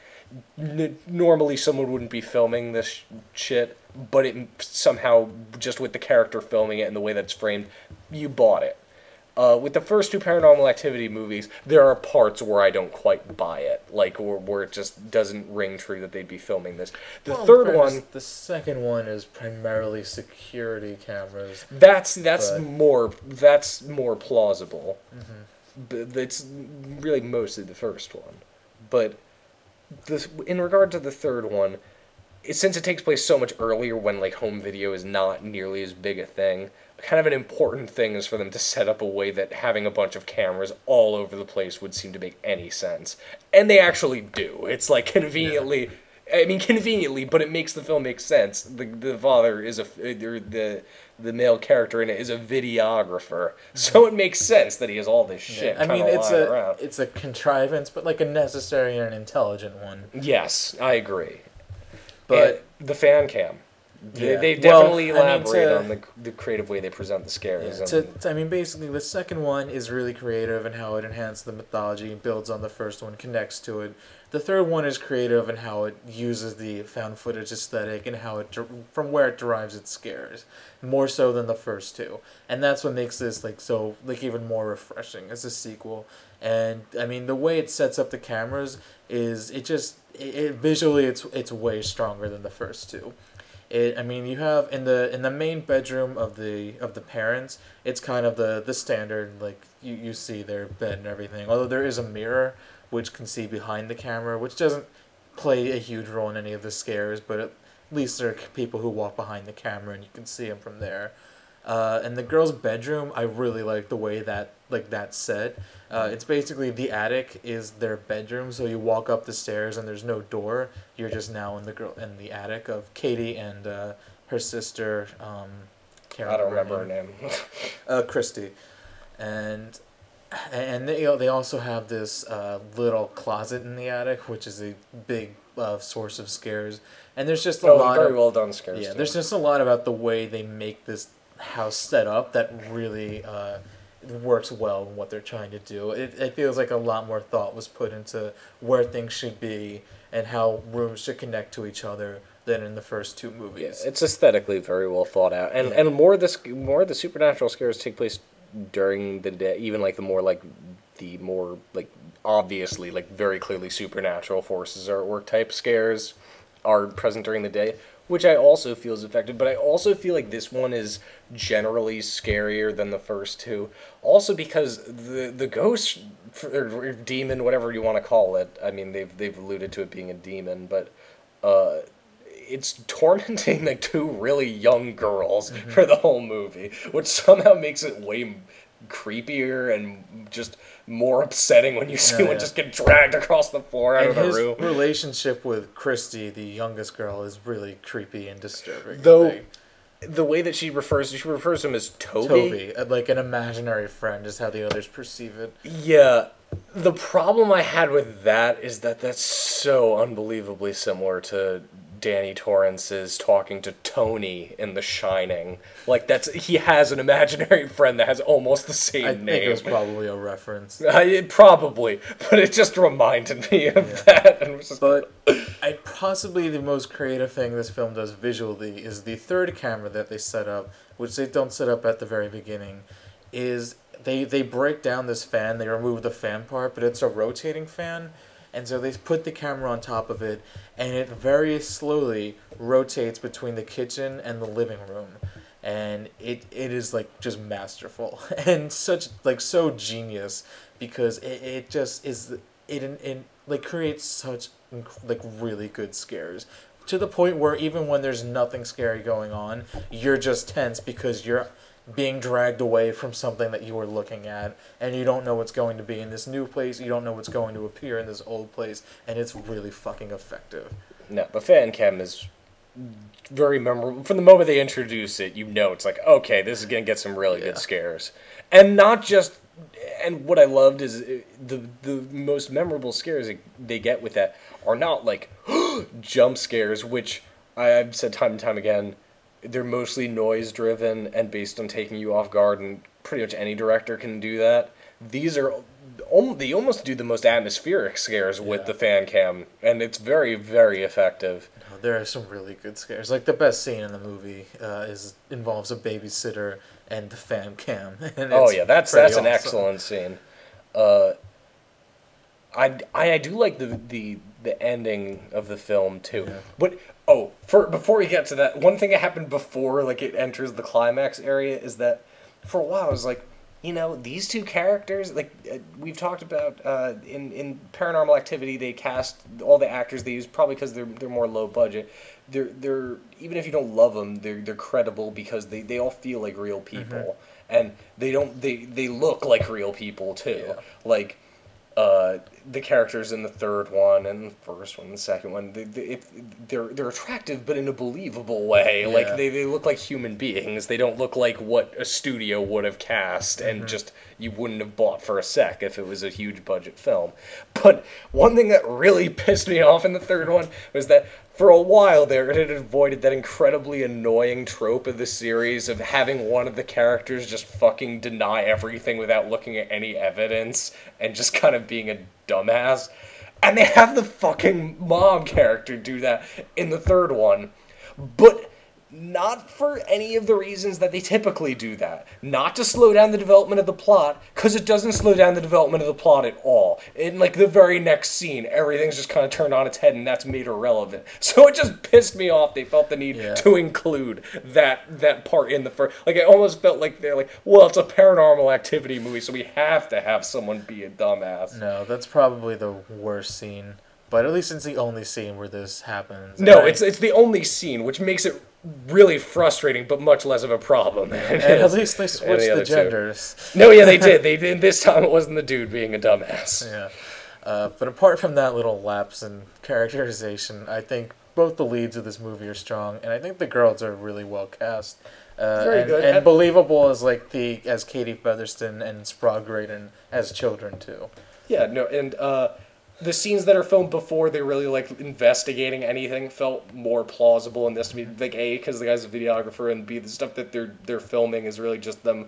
n- normally someone wouldn't be filming this sh- shit, but it somehow, just with the character filming it and the way that it's framed, you bought it. Uh, with the first two Paranormal Activity movies, there are parts where I don't quite buy it, like where, where it just doesn't ring true that they'd be filming this. The well, in third fairness, one, the second one is primarily security cameras. that's that's but- more that's more plausible. Mm-hmm. But it's really mostly the first one. But this, in regard to the third one, it, since it takes place so much earlier when like home video is not nearly as big a thing, kind of an important thing is for them to set up a way that having a bunch of cameras all over the place would seem to make any sense. And they actually do. It's like conveniently, I mean conveniently, but it makes the film make sense. The the father is a or the the male character in it is a videographer, so it makes sense that he has all this shit. I mean, kinda it's lying a around. it's a contrivance, but like a necessary and intelligent one. Yes, I agree. But And the fan cam. They, Yeah. they Well, definitely I mean, elaborate to- on the, the creative way they present the scares. Yeah, and, to, I mean, basically, the second one is really creative in how it enhances the mythology, builds on the first one, connects to it. The third one is creative in how it uses the found footage aesthetic and how it der- from where it derives its scares, more so than the first two, and that's what makes this like so like even more refreshing as a sequel. And I mean, the way it sets up the cameras is it just it, it visually it's it's way stronger than the first two. It, I mean, you have in the in the main bedroom of the of the parents, it's kind of the, the standard like you, you see their bed and everything. Although there is a mirror which can see behind the camera, which doesn't play a huge role in any of the scares, but at least there are people who walk behind the camera and you can see them from there. Uh, and the girl's bedroom, I really like the way that like that's set. Uh, it's basically the attic is their bedroom, so you walk up the stairs and there's no door. You're just now in the girl in the attic of Katie and uh, her sister. Um, can't I don't remember her name. uh, Christy, and and they they also have this uh, little closet in the attic, which is a big uh, source of scares. And there's just a Oh, lot very of well done scares. yeah, too. there's just a lot about the way they make this house set up that really uh, works well in what they're trying to do. It it feels like a lot more thought was put into where things should be and how rooms should connect to each other than in the first two Yeah, movies. it's aesthetically very well thought out, and Yeah. and more of this more of the supernatural scares take place during the day, even like the more like the more like obviously like very clearly supernatural forces are at work type scares are present during the day, which I also feel is effective. But I also feel like this one is generally scarier than the first two, also because the the ghost or, or demon, whatever you want to call it. I mean, they've they've alluded to it being a demon, but. Uh, it's tormenting like two really young girls mm-hmm. for the whole movie, which somehow makes it way creepier and just more upsetting when you see oh, one yeah. just get dragged across the floor out and of the his room. Relationship with Christy, the youngest girl, is really creepy and disturbing. Though the way that she refers she refers to him as Toby. Toby, like an imaginary friend, is how the others perceive it. Yeah. The problem I had with that is that that's so unbelievably similar to Danny Torrance's talking to Tony in The Shining. Like, that's he has an imaginary friend that has almost the same I name. I think it was probably a reference. I, probably, but it just reminded me of yeah. that. And was just but I possibly the most creative thing this film does visually is the third camera that they set up, which they don't set up at the very beginning, is they, they break down this fan, they remove the fan part, but it's a rotating fan. And so they put the camera on top of it, and it very slowly rotates between the kitchen and the living room. And it it is, like, just masterful. And such, like, so genius, because it, it just is, it, it, like, creates such, like, really good scares. To the point where even when there's nothing scary going on, you're just tense because you're being dragged away from something that you were looking at, and you don't know what's going to be in this new place, you don't know what's going to appear in this old place, and it's really fucking effective. No, the fan cam is very memorable. From the moment they introduce it, you know it's like, okay, this is going to get some really yeah. good scares. And not just... And what I loved is the the most memorable scares they get with that are not like jump scares, which I've said time and time again, they're mostly noise-driven and based on taking you off guard, and pretty much any director can do that. These are... They almost do the most atmospheric scares yeah. with the fan cam, and it's very, very effective. There are some really good scares. Like, the best scene in the movie uh, is involves a babysitter and the fan cam. And oh, yeah, that's that's awesome. An excellent scene. Uh, I, I, I do like the, the, the ending of the film, too. Yeah. But... Oh, for before we get to that, one thing that happened before like it enters the climax area is that for a while I was like, you know, these two characters, like uh, we've talked about uh, in in Paranormal Activity, they cast all the actors they use probably because they're they're more low budget. They're they're even if you don't love them, they're they're credible because they, they all feel like real people, mm-hmm. and they don't they they look like real people too, yeah. like. Uh, the characters in the third one and the first one and the second one, they, they, it, they're they're attractive, but in a believable way. Yeah. Like, they, they look like human beings. They don't look like what a studio would have cast mm-hmm. and just you wouldn't have bought for a sec if it was a huge budget film. But one thing that really pissed me off in the third one was that for a while there, it had avoided that incredibly annoying trope of the series of having one of the characters just fucking deny everything without looking at any evidence and just kind of being a dumbass. And they have the fucking mom character do that in the third one. But not for any of the reasons that they typically do that. Not to slow down the development of the plot, because it doesn't slow down the development of the plot at all. In, like, the very next scene, everything's just kind of turned on its head, and that's made irrelevant. So it just pissed me off. They felt the need yeah. to include that that part in the first... Like, it almost felt like they're like, well, it's a Paranormal Activity movie, so we have to have someone be a dumbass. No, that's probably the worst scene. But at least it's the only scene where this happens. No, I... it's it's the only scene, which makes it really frustrating, but much less of a problem. And at least they switched the, the genders. Two. No, yeah, they did. They did. This time it wasn't the dude being a dumbass. Yeah. Uh, but apart from that little lapse in characterization, I think both the leads of this movie are strong, and I think the girls are really well cast. Uh, Very and, good. And believable as like the as Katie Featherston and Sprague Drayton as children too. Yeah, no, and uh, the scenes that are filmed before they're really like investigating anything felt more plausible in this to me. Like A, because the guy's a videographer, and B, the stuff that they're they're filming is really just them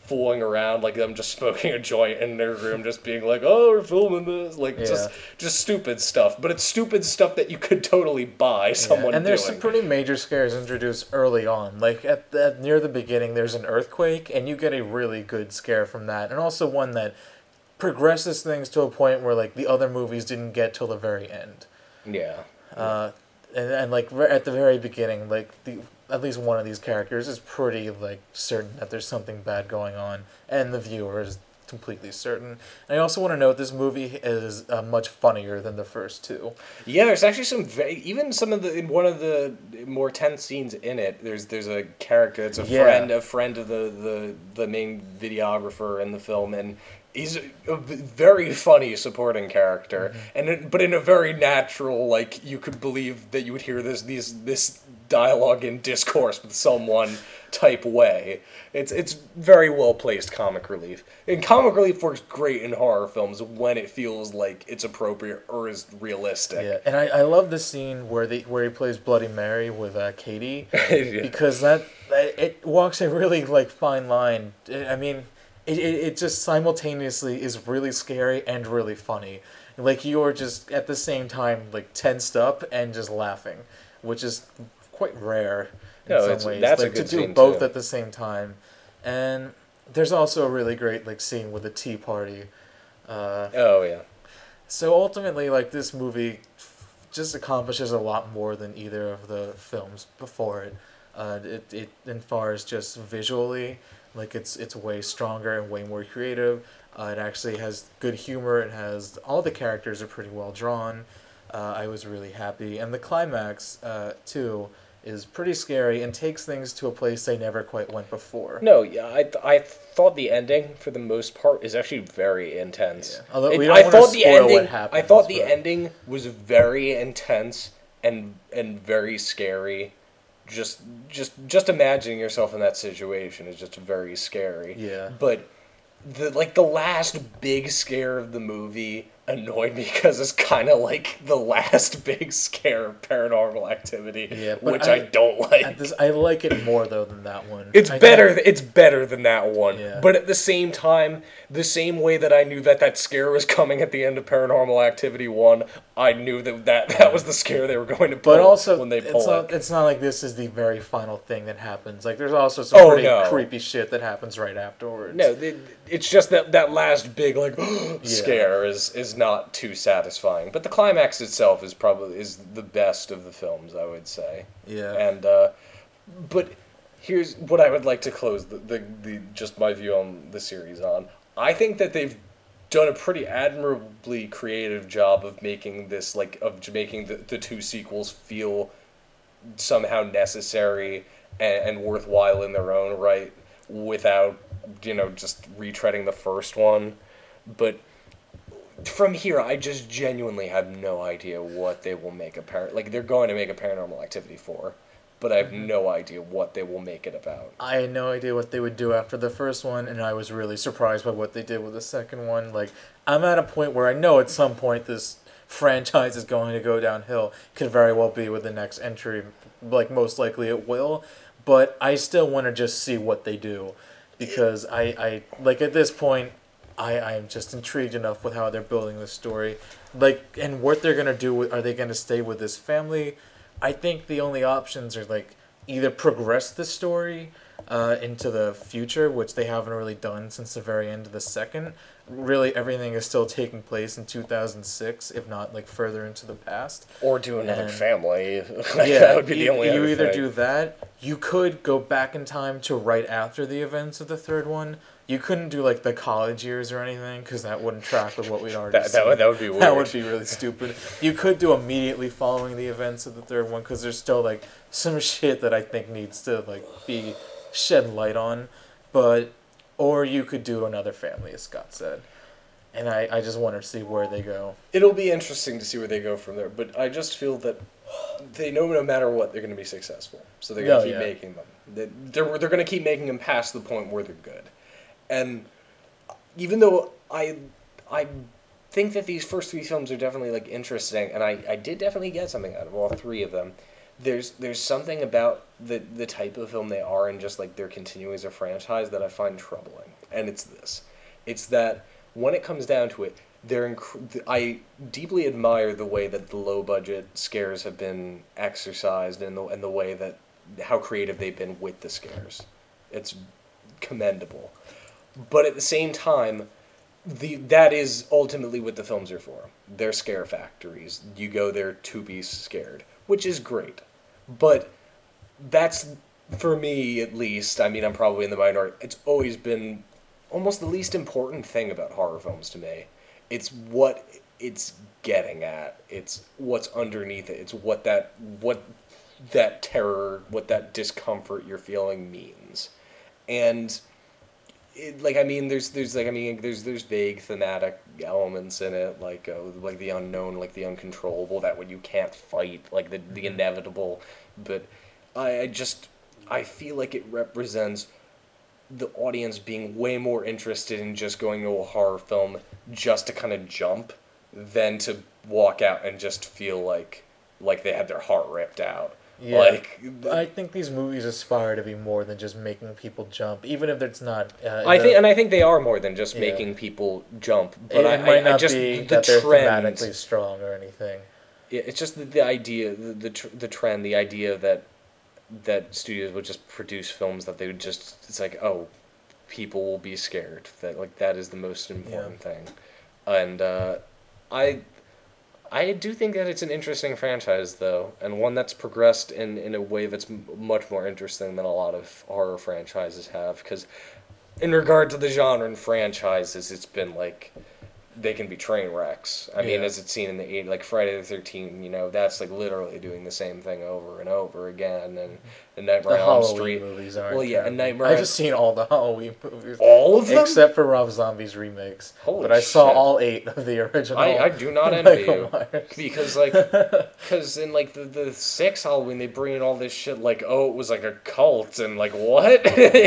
fooling around, like them just smoking a joint in their room, just being like, "Oh, we're filming this," like Yeah. just just stupid stuff. But it's stupid stuff that you could totally buy someone Yeah, and there's doing. some pretty major scares introduced early on. Like at, at near the beginning, there's an earthquake, and you get a really good scare from that, and also one that progresses things to a point where like the other movies didn't get till the very end. Yeah. Uh, and, and like re- at the very beginning, like the at least one of these characters is pretty like certain that there's something bad going on, and the viewer is completely certain. And I also want to note this movie is uh, much funnier than the first two. Yeah, there's actually some very, even some of the in one of the more tense scenes in it. There's there's a character that's a Yeah. friend, a friend of the, the the main videographer in the film, and he's a, a very funny supporting character, Mm-hmm. and it, but in a very natural, like you could believe that you would hear this these this dialogue in discourse with someone type way. It's it's very well placed comic relief. And comic relief works great in horror films when it feels like it's appropriate or is realistic. Yeah, and I, I love the scene where they where he plays Bloody Mary with uh, Katie Yeah. because that, that it walks a really like fine line. I I mean, it, it it just simultaneously is really scary and really funny. Like you're just at the same time like tensed up and just laughing, which is quite rare in No, some it's- ways. that's a like good to do scene, both too. at the same time, and there's also a really great like scene with the tea party. Uh, Oh yeah. so ultimately, like this movie, f- just accomplishes a lot more than either of the films before it. Uh, it it in far as just visually, like it's it's way stronger and way more creative. Uh, it actually has good humor. It has all the characters are pretty well drawn. Uh, I was really happy, and the climax uh, too is pretty scary and takes things to a place they never quite went before. No, yeah, I th- I thought the ending for the most part is actually very intense. Yeah. Although It- we don't I wanna thought the spoil what ending, I happens, thought the but- ending was very intense and and very scary. Just just just imagining yourself in that situation is just very scary. Yeah. But the like the last big scare of the movie annoyed me because it's kind of like the last big scare of Paranormal Activity, Yeah, but which I, I- don't like. At this, I like it more though than that one. It's I better. think- th- It's better than that one. Yeah. But at the same time, the same way that I knew that that scare was coming at the end of Paranormal Activity one, I knew that that, that was the scare they were going to pull. But also, when they it's pull not. it. It's not like this is the very final thing that happens. Like, there's also some Oh, pretty no. creepy shit that happens right afterwards. No, it, it's just that that last big like scare is is not too satisfying. But the climax itself is probably is the best of the films, I would say. Yeah. And uh, but here's what I would like to close the, the, the just my view on the series on. I think that they've done a pretty admirably creative job of making this like of making the, the two sequels feel somehow necessary and, and worthwhile in their own right without, you know, just retreading the first one. But from here, I just genuinely have no idea what they will make a par- like they're going to make a Paranormal Activity four, but I have no idea what they will make it about. I had no idea what they would do after the first one, and I was really surprised by what they did with the second one. Like, I'm at a point where I know at some point this franchise is going to go downhill. Could very well be with the next entry. Like, most likely it will. But I still want to just see what they do. Because I, I like, at this point, I, I'm just intrigued enough with how they're building the story. Like, and what they're going to do. With, are they going to stay with this family? I think the only options are, like, either progress the story uh, into the future, which they haven't really done since the very end of the second. Really, everything is still taking place in two thousand six, if not, like, further into the past. Or do another And- family. Yeah, that would be the you, only you other either thing. do that. You could go back in time to right after the events of the third one. You couldn't do like the college years or anything because that wouldn't track with what we'd already That, seen. that, would, that would be weird. That would be really stupid. You could do immediately following the events of the third one because there's still like some shit that I think needs to like be shed light on, but or you could do another family, as Scott said. And I, I just want to see where they go. It'll be interesting to see where they go from there, but I just feel that they know no matter what they're going to be successful, so they're going Oh, to keep yeah. making them. They- They're they're going to keep making them past the point where they're good, and even though I I think that these first three films are definitely like interesting, and I, I did definitely get something out of all three of them, there's there's something about the the type of film they are and just like they're continuing as a franchise that I find troubling. And it's this. It's that when it comes down to it, they're inc- I deeply admire the way that the low budget scares have been exercised and the and the way that how creative they've been with the scares. It's commendable. But at the same time, the that is ultimately what the films are for. They're scare factories. You go there to be scared, which is great. But that's, for me at least, I mean, I'm probably in the minority, it's always been almost the least important thing about horror films to me. It's what it's getting at. It's what's underneath it. It's what that what that terror, what that discomfort you're feeling means. And it, like I mean, there's there's like I mean, there's there's vague thematic elements in it, like uh, like the unknown, like the uncontrollable, that what you can't fight, like the the inevitable. But I, I just I feel like it represents the audience being way more interested in just going to a horror film just to kind of jump than to walk out and just feel like like they had their heart ripped out. Yeah, like I think these movies aspire to be more than just making people jump, even if it's not. Uh, I the, think, and I think they are more than just Yeah. making people jump. But it, I, it might I, not I just be the that they're trend. thematically strong or anything. Yeah, it's just the, the idea, the the, tr- the trend, the idea that that studios would just produce films that they would just. It's like, oh, people will be scared. That like that is the most important Yeah. thing, and uh, I. I do think that it's an interesting franchise, though, and one that's progressed in, in a way that's m- much more interesting than a lot of horror franchises have. Because, in regard to the genre and franchises, it's been like they can be train wrecks. I mean, Yeah. as it's seen in the eight, like Friday the thirteenth, you know, that's like literally doing the same thing over and over again, and the Nightmare The on Elm Halloween Street. movies aren't. Well, yeah, terrible. and Nightmare. I've on- seen all the Halloween movies, all of them, except for Rob Zombie's remakes. Holy but I saw shit. all eight of the original. I, I do not envy Michael you. Myers. Because, like, because in, like, the, the sixth Halloween, they bring in all this shit, like, oh, it was, like, a cult, and, like, what?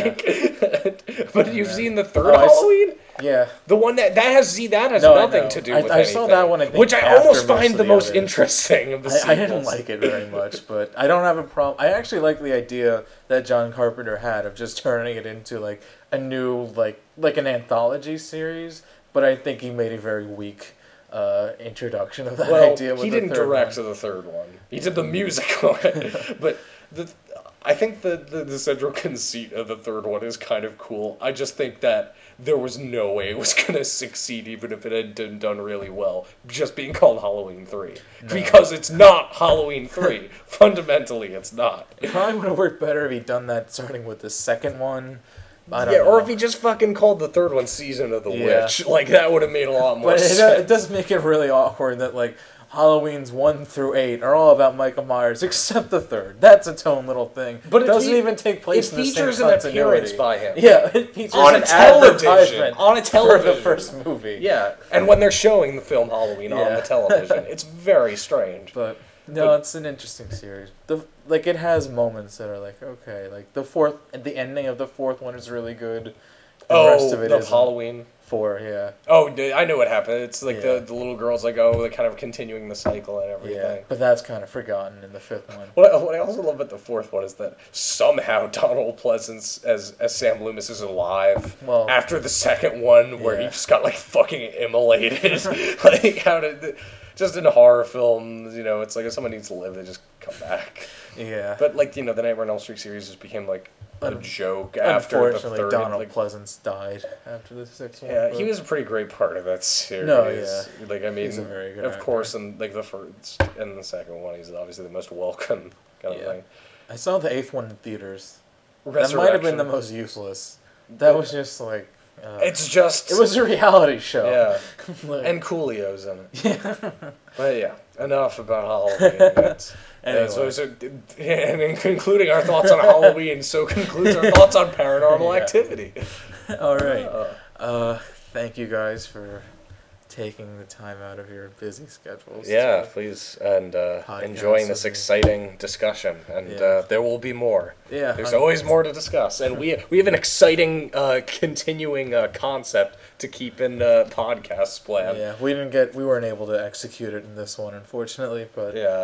But you've Yeah. seen the third Oh, I s- Halloween? Yeah. The one that, that has, see, that has No, I nothing know. to do I- with I anything. saw that one, I think, Which I after almost most find of the the most others. interesting of the I, sequels. I didn't like it very much, but I don't have a problem. I actually like the idea that John Carpenter had of just turning it into like a new like like an anthology series. But I think he made a very weak uh, introduction of that Well, idea. With he the didn't third direct one. the third one. He did the music on it. But the, I think the, the, the central conceit of the third one is kind of cool. I just think that there was no way it was going to succeed even if it had done, done really well, just being called Halloween three. No. Because it's not Halloween three. Fundamentally, it's not. It probably would have worked better if he'd done that starting with the second one. I don't Yeah, know. or if he just fucking called the third one Season of the Yeah. Witch. Like, that would have made a lot more But it, sense. it does make it really awkward that like Halloween's one through eight are all about Michael Myers except the third. That's its own little thing. But it it doesn't fe- even take place it in the same features an continuity. appearance by him. Yeah, it features On an a television. advertisement On a for the television. first movie. Yeah, and when they're showing the film Halloween on Yeah. the television, it's very strange. But no, it's an interesting series. The like it has moments that are like okay, like the fourth, the ending of the fourth one is really good. The oh, rest of it the isn't. Halloween. Four, yeah, Oh, d- I know what happened. It's like Yeah. the, the little girl's like, oh, they're kind of continuing the cycle and everything. yeah. But that's kind of forgotten in the fifth one. What I, what I also love about the fourth one is that somehow Donald Pleasance as as Sam Loomis is alive Well, after the second one, where he yeah. just got like fucking immolated. Like how did just in horror films, you know, it's like if someone needs to live, they just come back. yeah. But like you know, the Nightmare on Elm Street series just became like a Un- joke after the Unfortunately, third. Donald like, Pleasance died after the sixth one. yeah, but- he was a pretty great part of that series. No, yeah. Like I mean, He's a very good of actor. course, in like the first and the second one, he's obviously the most welcome kind of Yeah. thing. I saw the eighth one in theaters. That might have been the Resurrection. most useless. That was just like. Uh, It's just it was a reality show. yeah, Like- and Coolio's in it. yeah. But yeah, enough about Halloween. That's, Anyway. yeah, so, so, and in concluding our thoughts on Halloween, so concludes our thoughts on Paranormal Yeah. Activity. All right. Uh, Uh, thank you guys for taking the time out of your busy schedules. yeah, to- please, and uh, Podcast enjoying this with me. exciting discussion, and Yeah. uh, there will be more. Yeah. There's I'm- always more to discuss, and we we have an exciting, uh, continuing uh, concept to keep in uh, podcasts planned. Yeah, we didn't get, we weren't able to execute it in this one, unfortunately, but Yeah.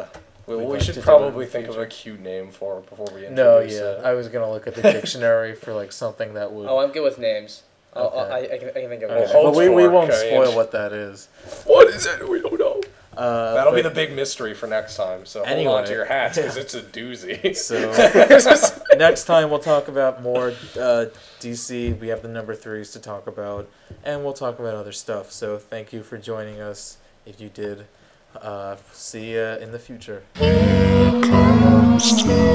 Well, we'd we like should to do probably in the think of future. a cute name for it before we No, introduce yeah, it. I was gonna look at the dictionary for like something that would. Oh, I'm good with names. I'll, Okay. I'll, I, I, can, I can think of Okay. it. Hold But we, we for won't change. spoil what that is. What is it? We don't know. Uh, That'll be but- the big mystery for next time. So hold Anyway. on to your hats because it's a doozy. So next time we'll talk about more uh, D C. We have the number threes to talk about, and we'll talk about other stuff. So thank you for joining us. If you did, uh, see ya in the future. Here comes to